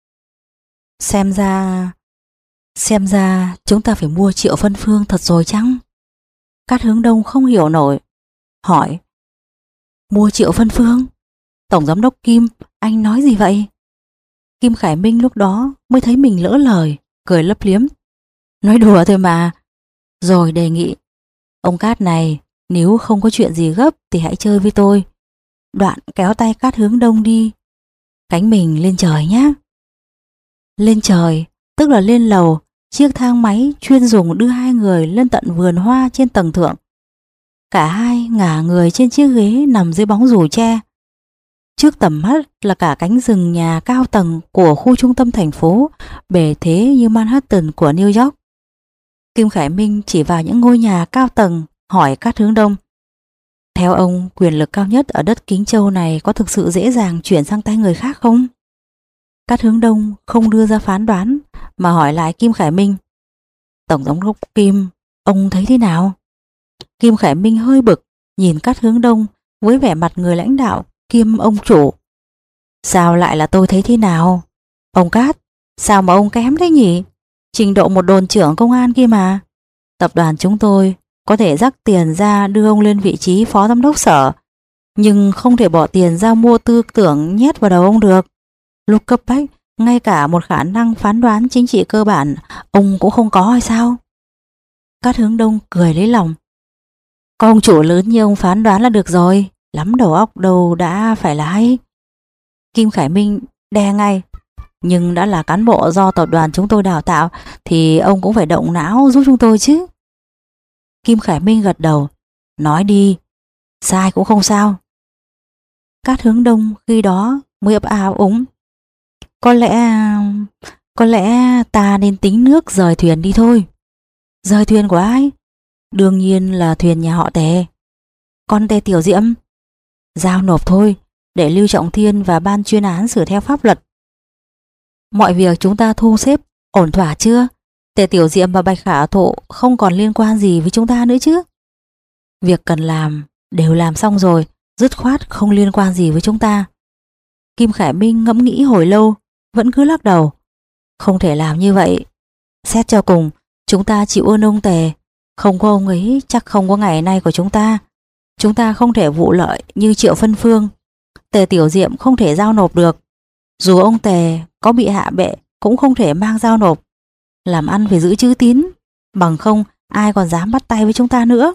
Xem ra, xem ra chúng ta phải mua Triệu Phân Phương thật rồi chăng? Cát Hướng Đông không hiểu nổi, hỏi: Mua Triệu Phân Phương? Tổng Giám đốc Kim, anh nói gì vậy? Kim Khải Minh lúc đó mới thấy mình lỡ lời, cười lấp liếm: Nói đùa thôi mà. Rồi đề nghị: Ông Cát này, nếu không có chuyện gì gấp thì hãy chơi với tôi. Đoạn kéo tay Cát Hướng Đông đi. Cánh mình lên trời nhé. Lên trời, tức là lên lầu, chiếc thang máy chuyên dùng đưa hai người lên tận vườn hoa trên tầng thượng. Cả hai ngả người trên chiếc ghế nằm dưới bóng rủ tre. Trước tầm mắt là cả cánh rừng nhà cao tầng của khu trung tâm thành phố, bề thế như Manhattan của New York. Kim Khải Minh chỉ vào những ngôi nhà cao tầng, hỏi Cát Hướng Đông: Theo ông, quyền lực cao nhất ở đất Kính Châu này có thực sự dễ dàng chuyển sang tay người khác không? Cát Hướng Đông không đưa ra phán đoán mà hỏi lại Kim Khải Minh: Tổng Giám đốc Kim, ông thấy thế nào? Kim Khải Minh hơi bực, nhìn Cát Hướng Đông với vẻ mặt người lãnh đạo kiêm ông chủ. Sao lại là tôi thấy thế nào? Ông Cát, sao mà ông kém thế nhỉ? Trình độ một đồn trưởng công an kia mà. Tập đoàn chúng tôi có thể rắc tiền ra đưa ông lên vị trí phó giám đốc sở, nhưng không thể bỏ tiền ra mua tư tưởng nhét vào đầu ông được. Lúc cấp bách, ngay cả một khả năng phán đoán chính trị cơ bản ông cũng không có hay sao? Cát Hướng Đông cười lấy lòng: Có ông chủ lớn như ông phán đoán là được rồi, lắm đầu óc đâu đã phải là hay. Kim Khải Minh đe ngay: Nhưng đã là cán bộ do tập đoàn chúng tôi đào tạo thì ông cũng phải động não giúp chúng tôi chứ. Kim Khải Minh gật đầu: Nói đi, sai cũng không sao. Cát Hướng Đông khi đó mới ấp a ấp úng: Có lẽ, có lẽ ta nên tính nước rời thuyền đi thôi. Rời thuyền của ai? Đương nhiên là thuyền nhà họ Tề. Con Tề Tiểu Diễm. Giao nộp thôi, để Lưu Trọng Thiên và ban chuyên án xử theo pháp luật. Mọi việc chúng ta thu xếp ổn thỏa chưa? Tề Tiểu Diệm và Bạch Khả Thụ không còn liên quan gì với chúng ta nữa chứ? Việc cần làm đều làm xong rồi, dứt khoát không liên quan gì với chúng ta. Kim Khải Minh ngẫm nghĩ hồi lâu, vẫn cứ lắc đầu. Không thể làm như vậy. Xét cho cùng, chúng ta chịu ơn ông Tề, không có ông ấy chắc không có ngày nay của chúng ta. Chúng ta không thể vụ lợi như Triệu Phân Phương. Tề Tiểu Diệm không thể giao nộp được. Dù ông Tề có bị hạ bệ cũng không thể mang giao nộp. Làm ăn phải giữ chữ tín, bằng không ai còn dám bắt tay với chúng ta nữa.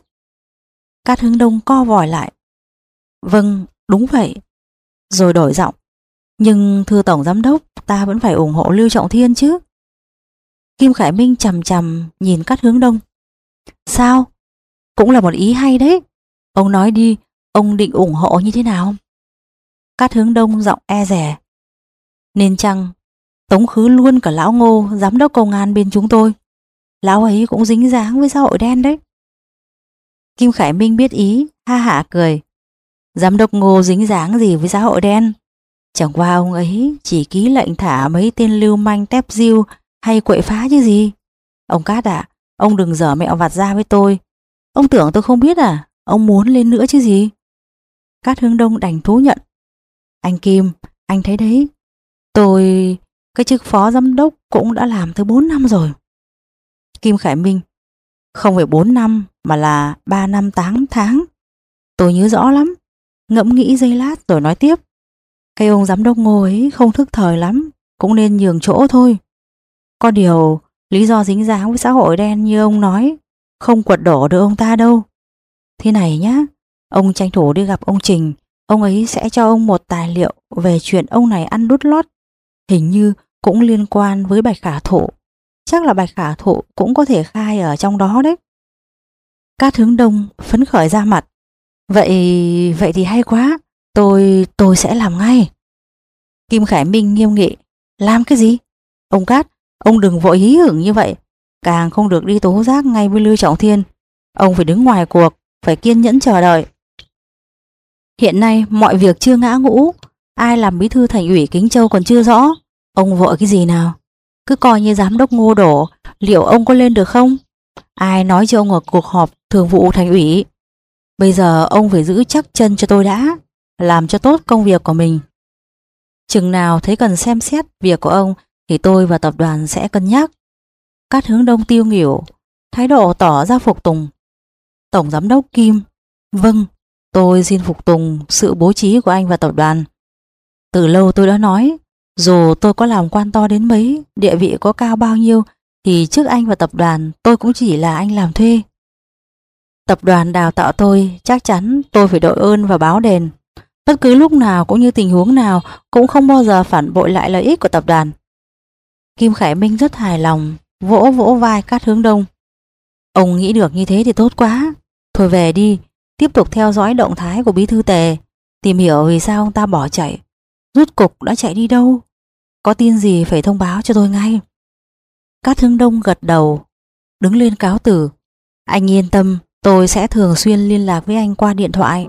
Cát Hướng Đông co vòi lại. Vâng, đúng vậy. Rồi đổi giọng. Nhưng thưa Tổng Giám Đốc, ta vẫn phải ủng hộ Lưu Trọng Thiên chứ. Kim Khải Minh chằm chằm nhìn Cát Hướng Đông. Sao? Cũng là một ý hay đấy. Ông nói đi, ông định ủng hộ như thế nào? Cát Hướng Đông giọng e dè. Nên chăng tống khứ luôn cả lão Ngô, giám đốc công an bên chúng tôi. Lão ấy cũng dính dáng với xã hội đen đấy. Kim Khải Minh biết ý, ha hả cười. Giám đốc Ngô dính dáng gì với xã hội đen? Chẳng qua ông ấy chỉ ký lệnh thả mấy tên lưu manh tép diêu hay quậy phá chứ gì. Ông Cát ạ, ông đừng dở mẹo vặt ra với tôi. Ông tưởng tôi không biết à? Ông muốn lên nữa chứ gì? Cát Hướng Đông đành thú nhận. Anh Kim, anh thấy đấy, tôi cái chức phó giám đốc cũng đã làm tới bốn năm rồi. Kim Khải Minh. Không phải bốn năm mà là ba năm tám tháng. Tôi nhớ rõ lắm. Ngẫm nghĩ giây lát rồi nói tiếp. Cái ông giám đốc Ngô ấy không thức thời lắm, cũng nên nhường chỗ thôi. Có điều lý do dính dáng với xã hội đen như ông nói không quật đổ được ông ta đâu. Thế này nhá, ông tranh thủ đi gặp ông Trình, ông ấy sẽ cho ông một tài liệu về chuyện ông này ăn đút lót. Hình như cũng liên quan với Bạch Khả Thụ. Chắc là Bạch Khả Thụ cũng có thể khai ở trong đó đấy. Cát Hướng Đông phấn khởi ra mặt. Vậy, vậy thì hay quá. Tôi, tôi sẽ làm ngay. Kim Khải Minh nghiêm nghị. Làm cái gì? Ông Cát, ông đừng vội hí hửng như vậy. Càng không được đi tố giác ngay với Lưu Trọng Thiên. Ông phải đứng ngoài cuộc, phải kiên nhẫn chờ đợi. Hiện nay mọi việc chưa ngã ngũ. Ai làm bí thư thành ủy Kính Châu còn chưa rõ. Ông vội cái gì nào? Cứ coi như giám đốc Ngô đổ, liệu ông có lên được không? Ai nói cho ông ở cuộc họp thường vụ thành ủy? Bây giờ ông phải giữ chắc chân cho tôi đã, làm cho tốt công việc của mình. Chừng nào thấy cần xem xét việc của ông thì tôi và tập đoàn sẽ cân nhắc. Cát Hướng Đông tiêu nghỉu, thái độ tỏ ra phục tùng. Tổng giám đốc Kim. Vâng, tôi xin phục tùng sự bố trí của anh và tập đoàn. Từ lâu tôi đã nói, dù tôi có làm quan to đến mấy, địa vị có cao bao nhiêu, thì trước anh và tập đoàn tôi cũng chỉ là anh làm thuê. Tập đoàn đào tạo tôi, chắc chắn tôi phải đội ơn và báo đền. Bất cứ lúc nào cũng như tình huống nào cũng không bao giờ phản bội lại lợi ích của tập đoàn. Kim Khải Minh rất hài lòng, vỗ vỗ vai Cát Hướng Đông. Ông nghĩ được như thế thì tốt quá. Thôi về đi, tiếp tục theo dõi động thái của bí thư Tề, tìm hiểu vì sao ông ta bỏ chạy. Rốt cục đã chạy đi đâu? Có tin gì phải thông báo cho tôi ngay. Cát Hướng Đông gật đầu, đứng lên cáo từ. Anh yên tâm, tôi sẽ thường xuyên liên lạc với anh qua điện thoại.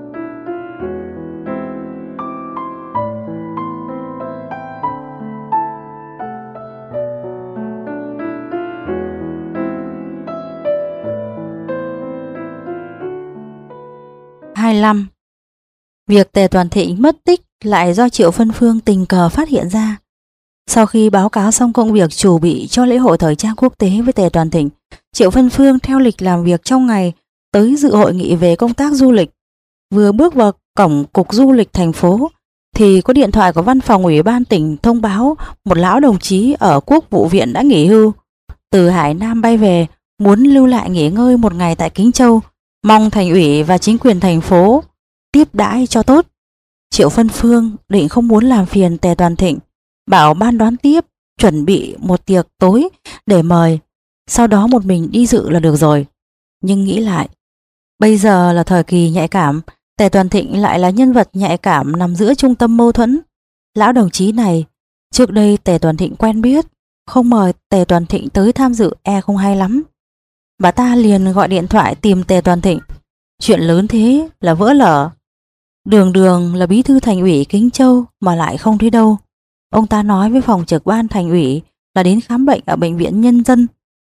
hai mươi lăm. Việc Tề Toàn Thịnh mất tích lại do Triệu Phân Phương tình cờ phát hiện ra. Sau khi báo cáo xong công việc chuẩn bị cho lễ hội thời trang quốc tế với Tề Toàn Thịnh, Triệu Phân Phương theo lịch làm việc trong ngày tới dự hội nghị về công tác du lịch. Vừa bước vào cổng cục du lịch thành phố thì có điện thoại của văn phòng ủy ban tỉnh thông báo một lão đồng chí ở Quốc vụ viện đã nghỉ hưu, từ Hải Nam bay về, muốn lưu lại nghỉ ngơi một ngày tại Kính Châu, mong thành ủy và chính quyền thành phố tiếp đãi cho tốt. Triệu Phân Phương định không muốn làm phiền Tề Toàn Thịnh, bảo ban đón tiếp chuẩn bị một tiệc tối để mời, sau đó một mình đi dự là được rồi. Nhưng nghĩ lại, bây giờ là thời kỳ nhạy cảm, Tề Toàn Thịnh lại là nhân vật nhạy cảm nằm giữa trung tâm mâu thuẫn. Lão đồng chí này, trước đây Tề Toàn Thịnh quen biết, không mời Tề Toàn Thịnh tới tham dự e không hay lắm. Bà ta liền gọi điện thoại tìm Tề Toàn Thịnh. Chuyện lớn thế là vỡ lở. Đường đường là bí thư thành ủy Kính Châu mà lại không thấy đâu. Ông ta nói với phòng trực ban thành ủy là đến khám bệnh ở bệnh viện nhân dân,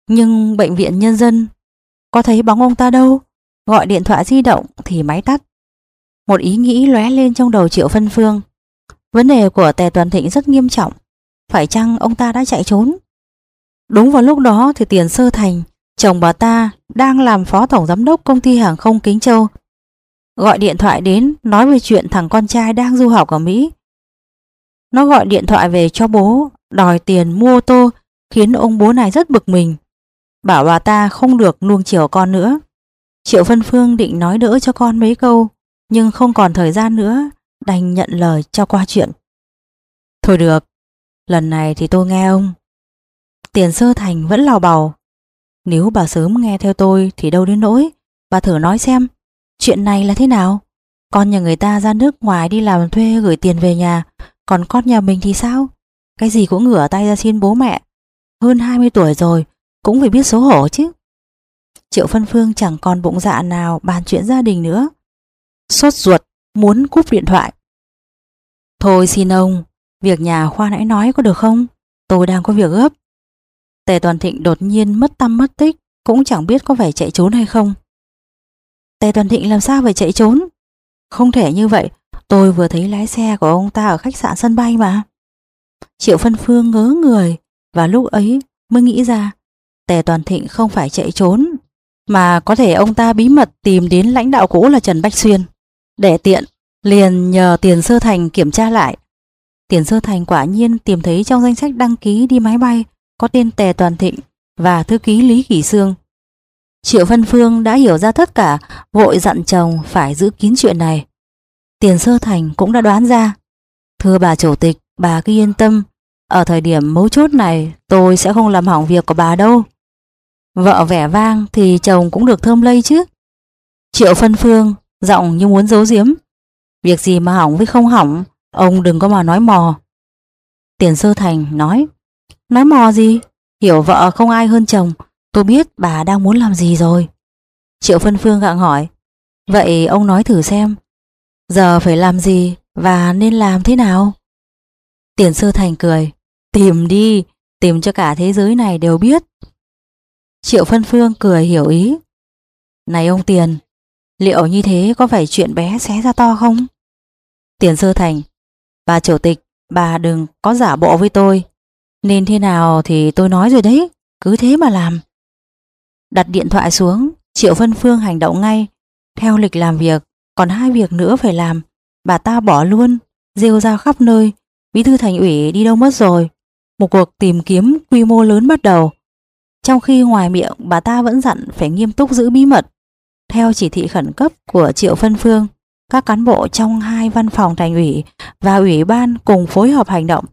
Nhưng bệnh viện nhân dân có thấy bóng ông ta đâu. Gọi điện thoại di động thì máy tắt. Một ý nghĩ lóe lên trong đầu Triệu Vân Phương. Vấn đề của Tề Tuần Thịnh rất nghiêm trọng. Phải chăng ông ta đã chạy trốn? Đúng vào lúc đó thì Tiền Sơ Thành, chồng bà ta, đang làm phó tổng giám đốc công ty hàng không Kính Châu, gọi điện thoại đến nói về chuyện thằng con trai đang du học ở Mỹ. Nó gọi điện thoại về cho bố, đòi tiền mua ô tô, khiến ông bố này rất bực mình, bảo bà ta không được nuông chiều con nữa. Triệu Vân Phương định nói đỡ cho con mấy câu, nhưng không còn thời gian nữa, đành nhận lời cho qua chuyện. Thôi được, lần này thì tôi nghe ông. Tiền Sơ Thành vẫn lào bào. Nếu bà sớm nghe theo tôi thì đâu đến nỗi. Bà thử nói xem, chuyện này là thế nào? Con nhà người ta ra nước ngoài đi làm thuê gửi tiền về nhà, còn con nhà mình thì sao? Cái gì cũng ngửa tay ra xin bố mẹ. Hơn hai mươi tuổi rồi, cũng phải biết xấu hổ chứ. Triệu Vân Phương chẳng còn bụng dạ nào bàn chuyện gia đình nữa. Sốt ruột, muốn cúp điện thoại. Thôi xin ông, việc nhà khoa nãy nói có được không? Tôi đang có việc gấp. Tề Toàn Thịnh đột nhiên mất tăm mất tích, cũng chẳng biết có phải chạy trốn hay không. Tề Toàn Thịnh làm sao phải chạy trốn? Không thể như vậy, tôi vừa thấy lái xe của ông ta ở khách sạn sân bay mà. Triệu Vân Phương ngớ người, và lúc ấy mới nghĩ ra Tề Toàn Thịnh không phải chạy trốn, mà có thể ông ta bí mật tìm đến lãnh đạo cũ là Trần Bách Xuyên. Để tiện, liền nhờ Tiền Sơ Thành kiểm tra lại. Tiền Sơ Thành quả nhiên tìm thấy trong danh sách đăng ký đi máy bay có tên Tề Toàn Thịnh và thư ký Lý Kỳ Sương. Triệu Vân Phương đã hiểu ra tất cả, vội dặn chồng phải giữ kín chuyện này. Tiền Sơ Thành cũng đã đoán ra. Thưa bà chủ tịch, bà cứ yên tâm, ở thời điểm mấu chốt này tôi sẽ không làm hỏng việc của bà đâu. Vợ vẻ vang thì chồng cũng được thơm lây chứ. Triệu Vân Phương giọng như muốn giấu giếm. Việc gì mà hỏng với không hỏng, ông đừng có mà nói mò. Tiền Sơ Thành nói. Nói mò gì? Hiểu vợ không ai hơn chồng. Tôi biết bà đang muốn làm gì rồi. Triệu Vân Phương gặng hỏi. Vậy ông nói thử xem, giờ phải làm gì và nên làm thế nào? Tiền Sơ Thành cười. Tìm đi, tìm cho cả thế giới này đều biết. Triệu Vân Phương cười hiểu ý. Này ông Tiền, liệu như thế có phải chuyện bé xé ra to không? Tiền Sơ Thành. Bà chủ tịch, bà đừng có giả bộ với tôi. Nên thế nào thì tôi nói rồi đấy, cứ thế mà làm. Đặt điện thoại xuống, Triệu Vân Phương hành động ngay. Theo lịch làm việc, còn hai việc nữa phải làm, bà ta bỏ luôn, rêu rao khắp nơi. Bí thư thành ủy đi đâu mất rồi? Một cuộc tìm kiếm quy mô lớn bắt đầu. Trong khi ngoài miệng bà ta vẫn dặn phải nghiêm túc giữ bí mật. Theo chỉ thị khẩn cấp của Triệu Vân Phương, các cán bộ trong hai văn phòng thành ủy và ủy ban cùng phối hợp hành động.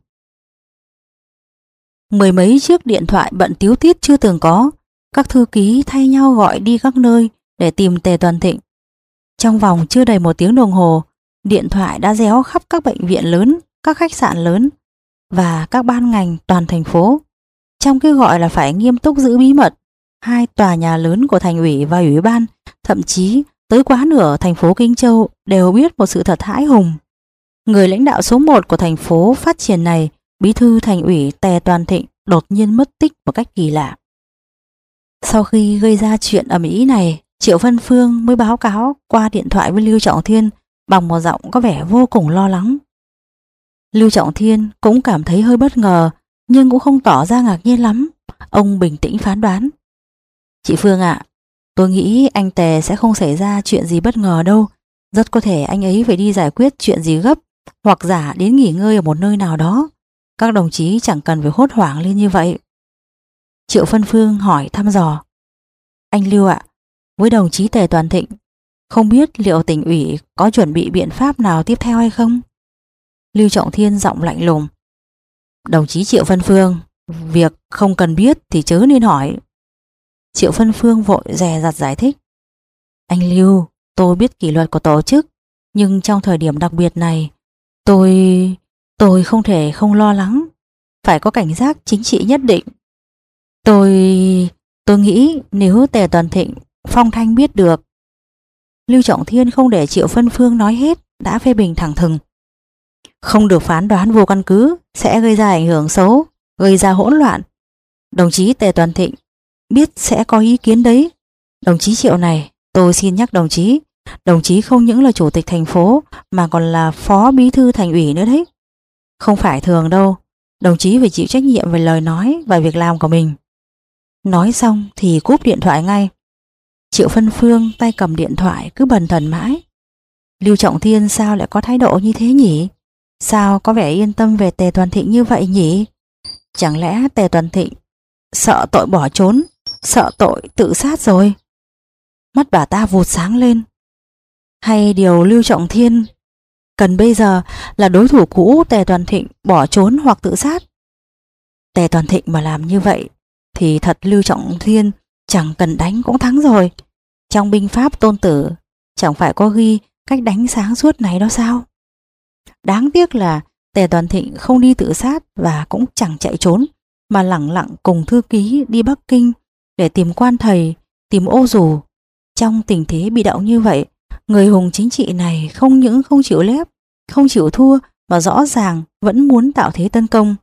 Mười mấy chiếc điện thoại bận tíu tít chưa từng có, các thư ký thay nhau gọi đi các nơi để tìm Tề Toàn Thịnh. Trong vòng chưa đầy một tiếng đồng hồ, điện thoại đã réo khắp các bệnh viện lớn, các khách sạn lớn và các ban ngành toàn thành phố. Trong cái gọi là phải nghiêm túc giữ bí mật, hai tòa nhà lớn của thành ủy và ủy ban, thậm chí tới quá nửa thành phố Kinh Châu đều biết một sự thật hãi hùng. Người lãnh đạo số một của thành phố phát triển này, bí thư thành ủy Tề Toàn Thịnh, đột nhiên mất tích một cách kỳ lạ. Sau khi gây ra chuyện ầm ĩ này, Triệu Vân Phương mới báo cáo qua điện thoại với Lưu Trọng Thiên bằng một giọng có vẻ vô cùng lo lắng. Lưu Trọng Thiên cũng cảm thấy hơi bất ngờ, nhưng cũng không tỏ ra ngạc nhiên lắm. Ông bình tĩnh phán đoán. Chị Phương ạ, tôi nghĩ anh Tề sẽ không xảy ra chuyện gì bất ngờ đâu. Rất có thể anh ấy phải đi giải quyết chuyện gì gấp, hoặc giả đến nghỉ ngơi ở một nơi nào đó. Các đồng chí chẳng cần phải hốt hoảng lên như vậy. Triệu Vân Phương hỏi thăm dò. Anh Lưu ạ, với đồng chí Tề Toàn Thịnh, không biết liệu tỉnh ủy có chuẩn bị biện pháp nào tiếp theo hay không? Lưu Trọng Thiên giọng lạnh lùng. Đồng chí Triệu Vân Phương, việc không cần biết thì chớ nên hỏi. Triệu Vân Phương vội dè dặt giải thích. Anh Lưu, tôi biết kỷ luật của tổ chức, nhưng trong thời điểm đặc biệt này, tôi... tôi không thể không lo lắng. Phải có cảnh giác chính trị nhất định. Tôi... tôi nghĩ nếu Tề Toàn Thịnh, Phong Thanh biết được. Lưu Trọng Thiên không để Triệu Vân Phương nói hết, đã phê bình thẳng thừng. Không được phán đoán vô căn cứ, sẽ gây ra ảnh hưởng xấu, gây ra hỗn loạn. Đồng chí Tề Toàn Thịnh, biết sẽ có ý kiến đấy. Đồng chí Triệu này, tôi xin nhắc đồng chí, đồng chí không những là chủ tịch thành phố mà còn là phó bí thư thành ủy nữa đấy. Không phải thường đâu, đồng chí phải chịu trách nhiệm về lời nói và việc làm của mình. Nói xong thì cúp điện thoại ngay. Triệu Phân Phương tay cầm điện thoại cứ bần thần mãi. Lưu Trọng Thiên sao lại có thái độ như thế nhỉ? Sao có vẻ yên tâm về Tề Toàn Thịnh như vậy nhỉ? Chẳng lẽ Tề Toàn Thịnh sợ tội bỏ trốn, sợ tội tự sát rồi? Mắt bà ta vụt sáng lên. Hay điều Lưu Trọng Thiên cần bây giờ là đối thủ cũ Tề Toàn Thịnh bỏ trốn hoặc tự sát? Tề Toàn Thịnh mà làm như vậy thì thật Lưu Trọng Thiên chẳng cần đánh cũng thắng rồi. Trong binh pháp Tôn Tử chẳng phải có ghi cách đánh sáng suốt này đó sao? Đáng tiếc là Tề Toàn Thịnh không đi tự sát và cũng chẳng chạy trốn, mà lẳng lặng cùng thư ký đi Bắc Kinh để tìm quan thầy, tìm ô dù. Trong tình thế bị động như vậy, người hùng chính trị này không những không chịu lép, không chịu thua mà rõ ràng vẫn muốn tạo thế tấn công.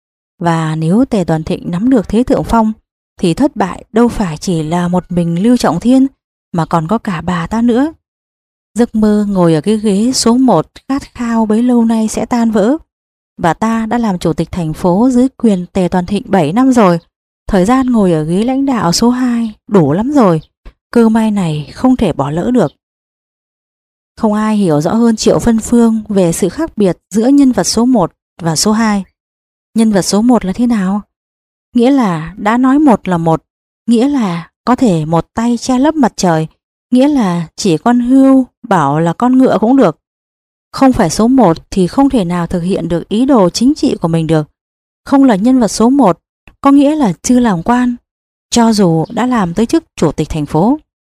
Và nếu Tề Toàn Thịnh nắm được thế thượng phong thì thất bại đâu phải chỉ là một mình Lưu Trọng Thiên mà còn có cả bà ta nữa. Giấc mơ ngồi ở cái ghế số một khát khao bấy lâu nay sẽ tan vỡ. Bà ta đã làm chủ tịch thành phố dưới quyền Tề Toàn Thịnh bảy năm rồi. Thời gian ngồi ở ghế lãnh đạo số hai đủ lắm rồi. Cơ may này không thể bỏ lỡ được. Không ai hiểu rõ hơn Triệu Phân Phương về sự khác biệt giữa nhân vật số một và số hai. Nhân vật số một là thế nào? Nghĩa là đã nói một là một, nghĩa là có thể một tay che lấp mặt trời, nghĩa là chỉ con hươu bảo là con ngựa cũng được. Không phải số một thì không thể nào thực hiện được ý đồ chính trị của mình được. Không là nhân vật số một có nghĩa là chưa làm quan, cho dù đã làm tới chức chủ tịch thành phố.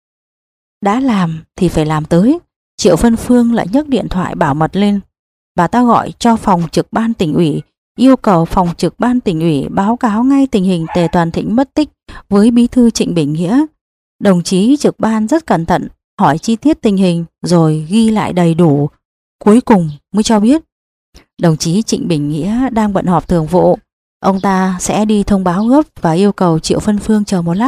Đã làm thì phải làm tới. Triệu Phân Phương lại nhấc điện thoại bảo mật lên. Bà ta gọi cho phòng trực ban tỉnh ủy, yêu cầu phòng trực ban tỉnh ủy báo cáo ngay tình hình Tề Toàn Thịnh mất tích với bí thư Trịnh Bình Nghĩa. Đồng chí trực ban rất cẩn thận, hỏi chi tiết tình hình rồi ghi lại đầy đủ, cuối cùng mới cho biết. Đồng chí Trịnh Bình Nghĩa đang bận họp thường vụ, ông ta sẽ đi thông báo gấp và yêu cầu Triệu Phân Phương chờ một lát.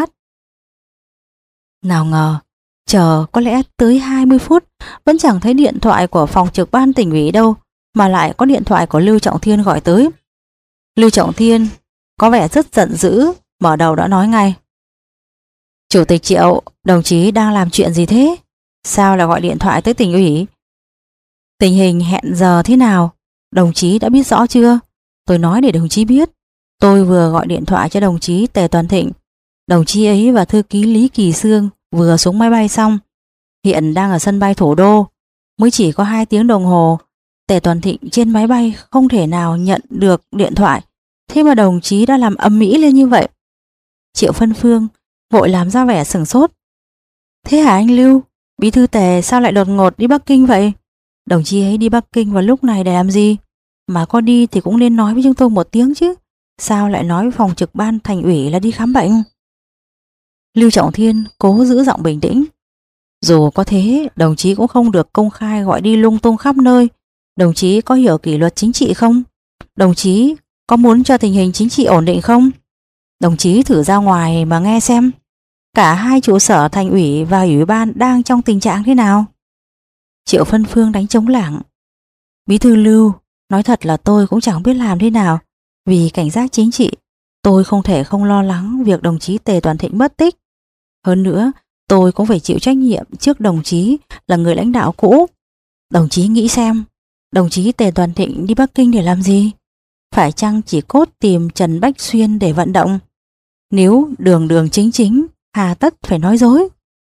Nào ngờ, chờ có lẽ tới hai mươi phút vẫn chẳng thấy điện thoại của phòng trực ban tỉnh ủy đâu, mà lại có điện thoại của Lưu Trọng Thiên gọi tới. Lưu Trọng Thiên có vẻ rất giận dữ, mở đầu đã nói ngay. Chủ tịch Triệu, đồng chí đang làm chuyện gì thế? Sao lại gọi điện thoại tới tỉnh ủy? Tình hình hẹn giờ thế nào? Đồng chí đã biết rõ chưa? Tôi nói để đồng chí biết. Tôi vừa gọi điện thoại cho đồng chí Tề Toàn Thịnh. Đồng chí ấy và thư ký Lý Kỳ Sương vừa xuống máy bay xong, hiện đang ở sân bay thủ đô. Mới chỉ có hai tiếng đồng hồ, Tề Toàn Thịnh trên máy bay không thể nào nhận được điện thoại. Thế mà đồng chí đã làm ầm ĩ lên như vậy. Triệu Phân Phương vội làm ra vẻ sửng sốt. Thế hả anh Lưu? Bí thư Tề sao lại đột ngột đi Bắc Kinh vậy? Đồng chí ấy đi Bắc Kinh vào lúc này để làm gì? Mà có đi thì cũng nên nói với chúng tôi một tiếng chứ. Sao lại nói với phòng trực ban thành ủy là đi khám bệnh? Lưu Trọng Thiên cố giữ giọng bình tĩnh. Dù có thế, đồng chí cũng không được công khai gọi đi lung tung khắp nơi. Đồng chí có hiểu kỷ luật chính trị không? Đồng chí có muốn cho tình hình chính trị ổn định không? Đồng chí thử ra ngoài mà nghe xem. Cả hai trụ sở thành ủy và ủy ban đang trong tình trạng thế nào? Triệu Phân Phương đánh trống lảng. Bí thư Lưu, nói thật là tôi cũng chẳng biết làm thế nào. Vì cảnh giác chính trị, tôi không thể không lo lắng việc đồng chí Tề Toàn Thịnh mất tích. Hơn nữa, tôi cũng phải chịu trách nhiệm trước đồng chí là người lãnh đạo cũ. Đồng chí nghĩ xem, đồng chí Tề Toàn Thịnh đi Bắc Kinh để làm gì? Phải chăng chỉ cốt tìm Trần Bách Xuyên để vận động? Nếu đường đường chính chính, hà tất phải nói dối?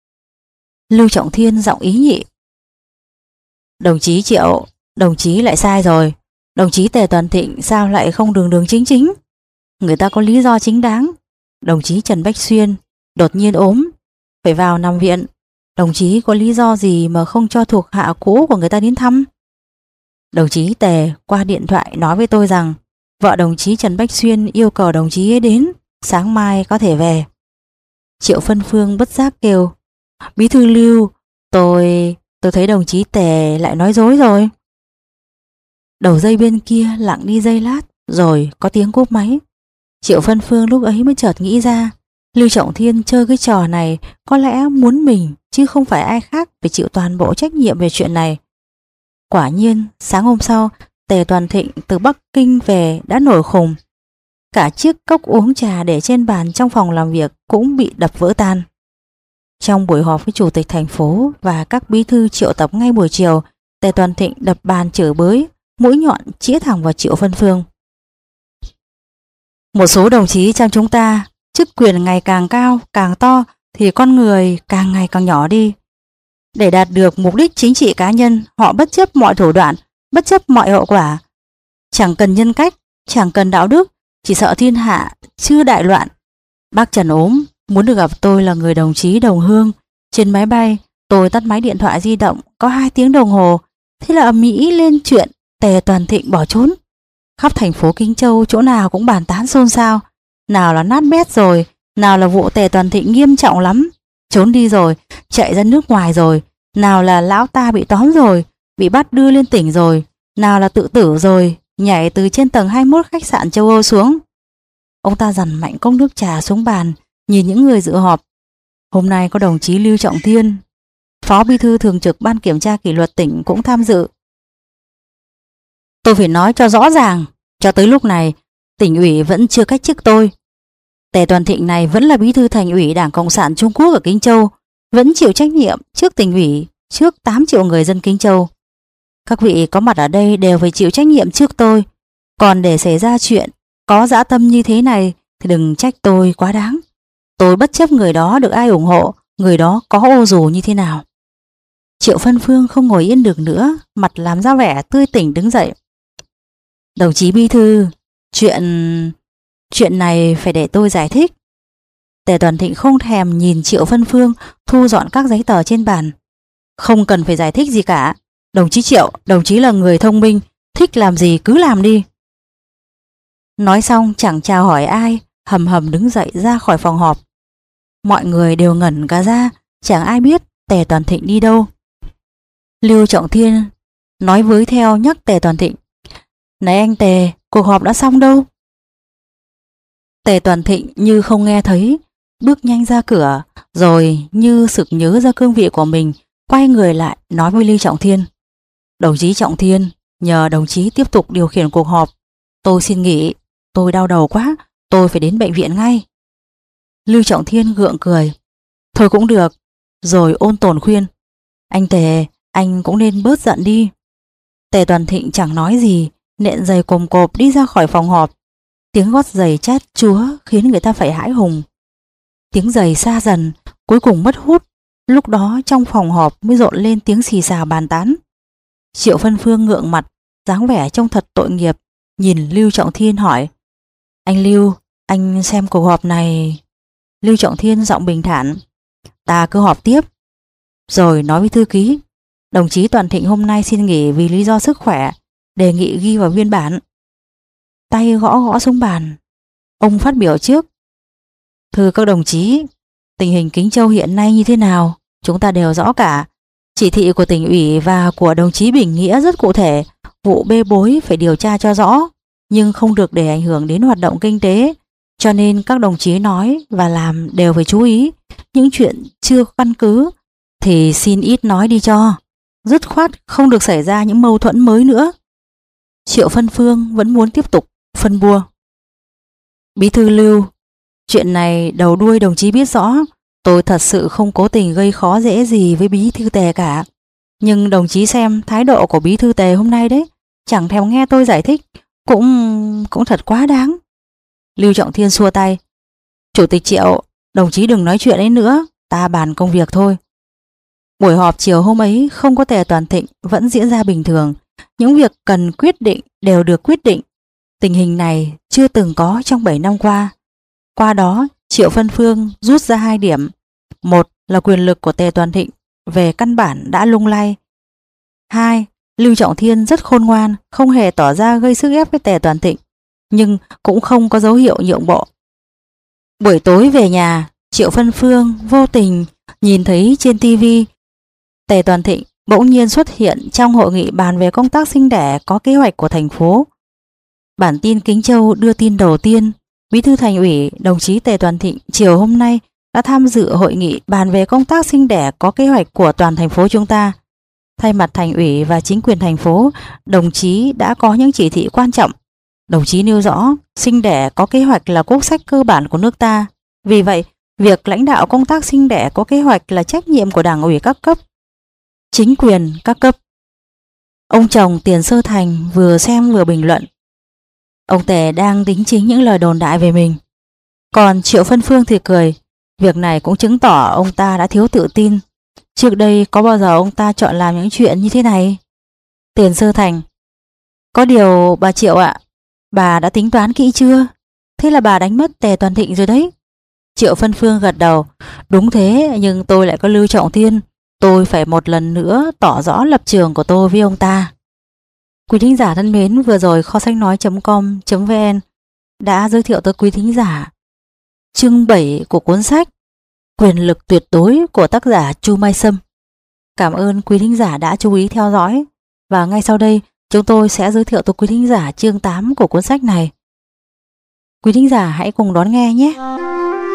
Lưu Trọng Thiên giọng ý nhị. Đồng chí Triệu, đồng chí lại sai rồi. Đồng chí Tề Toàn Thịnh sao lại không đường đường chính chính? Người ta có lý do chính đáng. Đồng chí Trần Bách Xuyên đột nhiên ốm, phải vào nằm viện. Đồng chí có lý do gì mà không cho thuộc hạ cũ của người ta đến thăm? Đồng chí Tề qua điện thoại nói với tôi rằng vợ đồng chí Trần Bách Xuyên yêu cầu đồng chí ấy đến, sáng mai có thể về. Triệu Phân Phương bất giác kêu, Bí thư Lưu, tôi... tôi thấy đồng chí Tề lại nói dối rồi. Đầu dây bên kia lặng đi giây lát, rồi có tiếng cúp máy. Triệu Phân Phương lúc ấy mới chợt nghĩ ra, Lưu Trọng Thiên chơi cái trò này có lẽ muốn mình chứ không phải ai khác phải chịu toàn bộ trách nhiệm về chuyện này. Quả nhiên, sáng hôm sau, Tề Toàn Thịnh từ Bắc Kinh về đã nổi khùng. Cả chiếc cốc uống trà để trên bàn trong phòng làm việc cũng bị đập vỡ tan. Trong buổi họp với chủ tịch thành phố và các bí thư triệu tập ngay buổi chiều, Tề Toàn Thịnh đập bàn chửi bới, mũi nhọn chĩa thẳng vào Triệu Vân Phương. Một số đồng chí trong chúng ta, chức quyền ngày càng cao, càng to thì con người càng ngày càng nhỏ đi. Để đạt được mục đích chính trị cá nhân, họ bất chấp mọi thủ đoạn, bất chấp mọi hậu quả. Chẳng cần nhân cách, chẳng cần đạo đức, chỉ sợ thiên hạ chưa đại loạn. Bác Trần ốm, muốn được gặp tôi là người đồng chí đồng hương. Trên máy bay, tôi tắt máy điện thoại di động có hai tiếng đồng hồ. Thế là ầm ĩ lên chuyện Tề Toàn Thịnh bỏ trốn. Khắp thành phố Kinh Châu chỗ nào cũng bàn tán xôn xao. Nào là nát bét rồi, nào là vụ Tề Toàn Thịnh nghiêm trọng lắm, trốn đi rồi, chạy ra nước ngoài rồi, nào là lão ta bị tóm rồi, bị bắt đưa lên tỉnh rồi, nào là tự tử rồi, nhảy từ trên tầng hai mươi mốt khách sạn châu Âu xuống. Ông ta dằn mạnh cốc nước trà xuống bàn, nhìn những người dự họp. Hôm nay có đồng chí Lưu Trọng Thiên, Phó Bí thư Thường trực Ban Kiểm tra Kỷ luật tỉnh cũng tham dự. Tôi phải nói cho rõ ràng, cho tới lúc này, tỉnh ủy vẫn chưa cách chức tôi. Tề Toàn Thịnh này vẫn là bí thư thành ủy Đảng Cộng sản Trung Quốc ở Kinh Châu, vẫn chịu trách nhiệm trước tỉnh ủy, trước tám triệu người dân Kinh Châu. Các vị có mặt ở đây đều phải chịu trách nhiệm trước tôi. Còn để xảy ra chuyện có dã tâm như thế này thì đừng trách tôi quá đáng. Tôi bất chấp người đó được ai ủng hộ, người đó có ô dù như thế nào. Triệu Vân Phương không ngồi yên được nữa, mặt làm ra vẻ tươi tỉnh đứng dậy. Đồng chí bí thư, chuyện... chuyện này phải để tôi giải thích. Tề Toàn Thịnh không thèm nhìn Triệu Vân Phương thu dọn các giấy tờ trên bàn. Không cần phải giải thích gì cả. Đồng chí Triệu, đồng chí là người thông minh, thích làm gì cứ làm đi. Nói xong chẳng chào hỏi ai, hầm hầm đứng dậy ra khỏi phòng họp. Mọi người đều ngẩn cả ra, chẳng ai biết Tề Toàn Thịnh đi đâu. Lưu Trọng Thiên nói với theo nhắc Tề Toàn Thịnh. Này anh Tề, cuộc họp đã xong đâu? Tề Toàn Thịnh như không nghe thấy, bước nhanh ra cửa, rồi như sực nhớ ra cương vị của mình, quay người lại nói với Lưu Trọng Thiên. Đồng chí Trọng Thiên, nhờ đồng chí tiếp tục điều khiển cuộc họp. Tôi xin nghỉ, tôi đau đầu quá, tôi phải đến bệnh viện ngay. Lưu Trọng Thiên gượng cười. Thôi cũng được, rồi ôn tồn khuyên. Anh Tề, anh cũng nên bớt giận đi. Tề Toàn Thịnh chẳng nói gì, nện giày cồm cộp đi ra khỏi phòng họp. Tiếng gót giày chát chúa khiến người ta phải hãi hùng. Tiếng giày xa dần, cuối cùng mất hút. Lúc đó trong phòng họp mới rộn lên tiếng xì xào bàn tán. Triệu Vân Phương ngượng mặt, dáng vẻ trông thật tội nghiệp, nhìn Lưu Trọng Thiên hỏi. Anh Lưu, anh xem cuộc họp này... Lưu Trọng Thiên giọng bình thản. Ta cứ họp tiếp. Rồi nói với thư ký. Đồng chí Toàn Thịnh hôm nay xin nghỉ vì lý do sức khỏe, đề nghị ghi vào biên bản. Tay gõ gõ xuống bàn. Ông phát biểu trước. Thưa các đồng chí, tình hình Kính Châu hiện nay như thế nào, chúng ta đều rõ cả. Chỉ thị của tỉnh ủy và của đồng chí Bình Nghĩa rất cụ thể, vụ bê bối phải điều tra cho rõ, nhưng không được để ảnh hưởng đến hoạt động kinh tế. Cho nên các đồng chí nói và làm đều phải chú ý. Những chuyện chưa có căn cứ thì xin ít nói đi cho. Dứt khoát không được xảy ra những mâu thuẫn mới nữa. Triệu Vân Phương vẫn muốn tiếp tục phân bua. Bí thư Lưu, chuyện này đầu đuôi đồng chí biết rõ. Tôi thật sự không cố tình gây khó dễ gì với bí thư Tề cả. Nhưng đồng chí xem thái độ của bí thư Tề hôm nay đấy, chẳng thèm nghe tôi giải thích, cũng cũng thật quá đáng. Lưu Trọng Thiên xua tay. Chủ tịch Triệu, đồng chí đừng nói chuyện ấy nữa, ta bàn công việc thôi. Buổi họp chiều hôm ấy không có Tề Toàn Thịnh vẫn diễn ra bình thường. Những việc cần quyết định đều được quyết định. Tình hình này chưa từng có trong bảy năm qua. Qua đó, Triệu Vân Phương rút ra hai điểm. Một là quyền lực của Tề Toàn Thịnh về căn bản đã lung lay. Hai, Lưu Trọng Thiên rất khôn ngoan, không hề tỏ ra gây sức ép với Tề Toàn Thịnh, nhưng cũng không có dấu hiệu nhượng bộ. Buổi tối về nhà, Triệu Vân Phương vô tình nhìn thấy trên tivi Tề Toàn Thịnh bỗng nhiên xuất hiện trong hội nghị bàn về công tác sinh đẻ có kế hoạch của thành phố. Bản tin Kính Châu đưa tin đầu tiên, Bí thư Thành ủy đồng chí Tề Toàn Thịnh chiều hôm nay đã tham dự hội nghị bàn về công tác sinh đẻ có kế hoạch của toàn thành phố chúng ta. Thay mặt Thành ủy và chính quyền thành phố, đồng chí đã có những chỉ thị quan trọng. Đồng chí nêu rõ sinh đẻ có kế hoạch là quốc sách cơ bản của nước ta. Vì vậy, việc lãnh đạo công tác sinh đẻ có kế hoạch là trách nhiệm của Đảng ủy các cấp, chính quyền các cấp. Ông chồng Tiền Sơ Thành vừa xem vừa bình luận. Ông Tề đang đính chính những lời đồn đại về mình. Còn Triệu Phân Phương thì cười. Việc này cũng chứng tỏ ông ta đã thiếu tự tin. Trước đây có bao giờ ông ta chọn làm những chuyện như thế này? Tiền Sơ Thành: Có điều bà Triệu ạ, bà đã tính toán kỹ chưa? Thế là bà đánh mất Tề Toàn Thịnh rồi đấy. Triệu Phân Phương gật đầu. Đúng thế, nhưng tôi lại có Lưu Trọng Thiên. Tôi phải một lần nữa tỏ rõ lập trường của tôi với ông ta. Quý thính giả thân mến, vừa rồi kho sách nói chấm com chấm vn đã giới thiệu tới quý thính giả chương bảy của cuốn sách Quyền lực tuyệt đối của tác giả Chu Mai Sâm. Cảm ơn quý thính giả đã chú ý theo dõi, và ngay sau đây chúng tôi sẽ giới thiệu tới quý thính giả chương tám của cuốn sách này. Quý thính giả hãy cùng đón nghe nhé.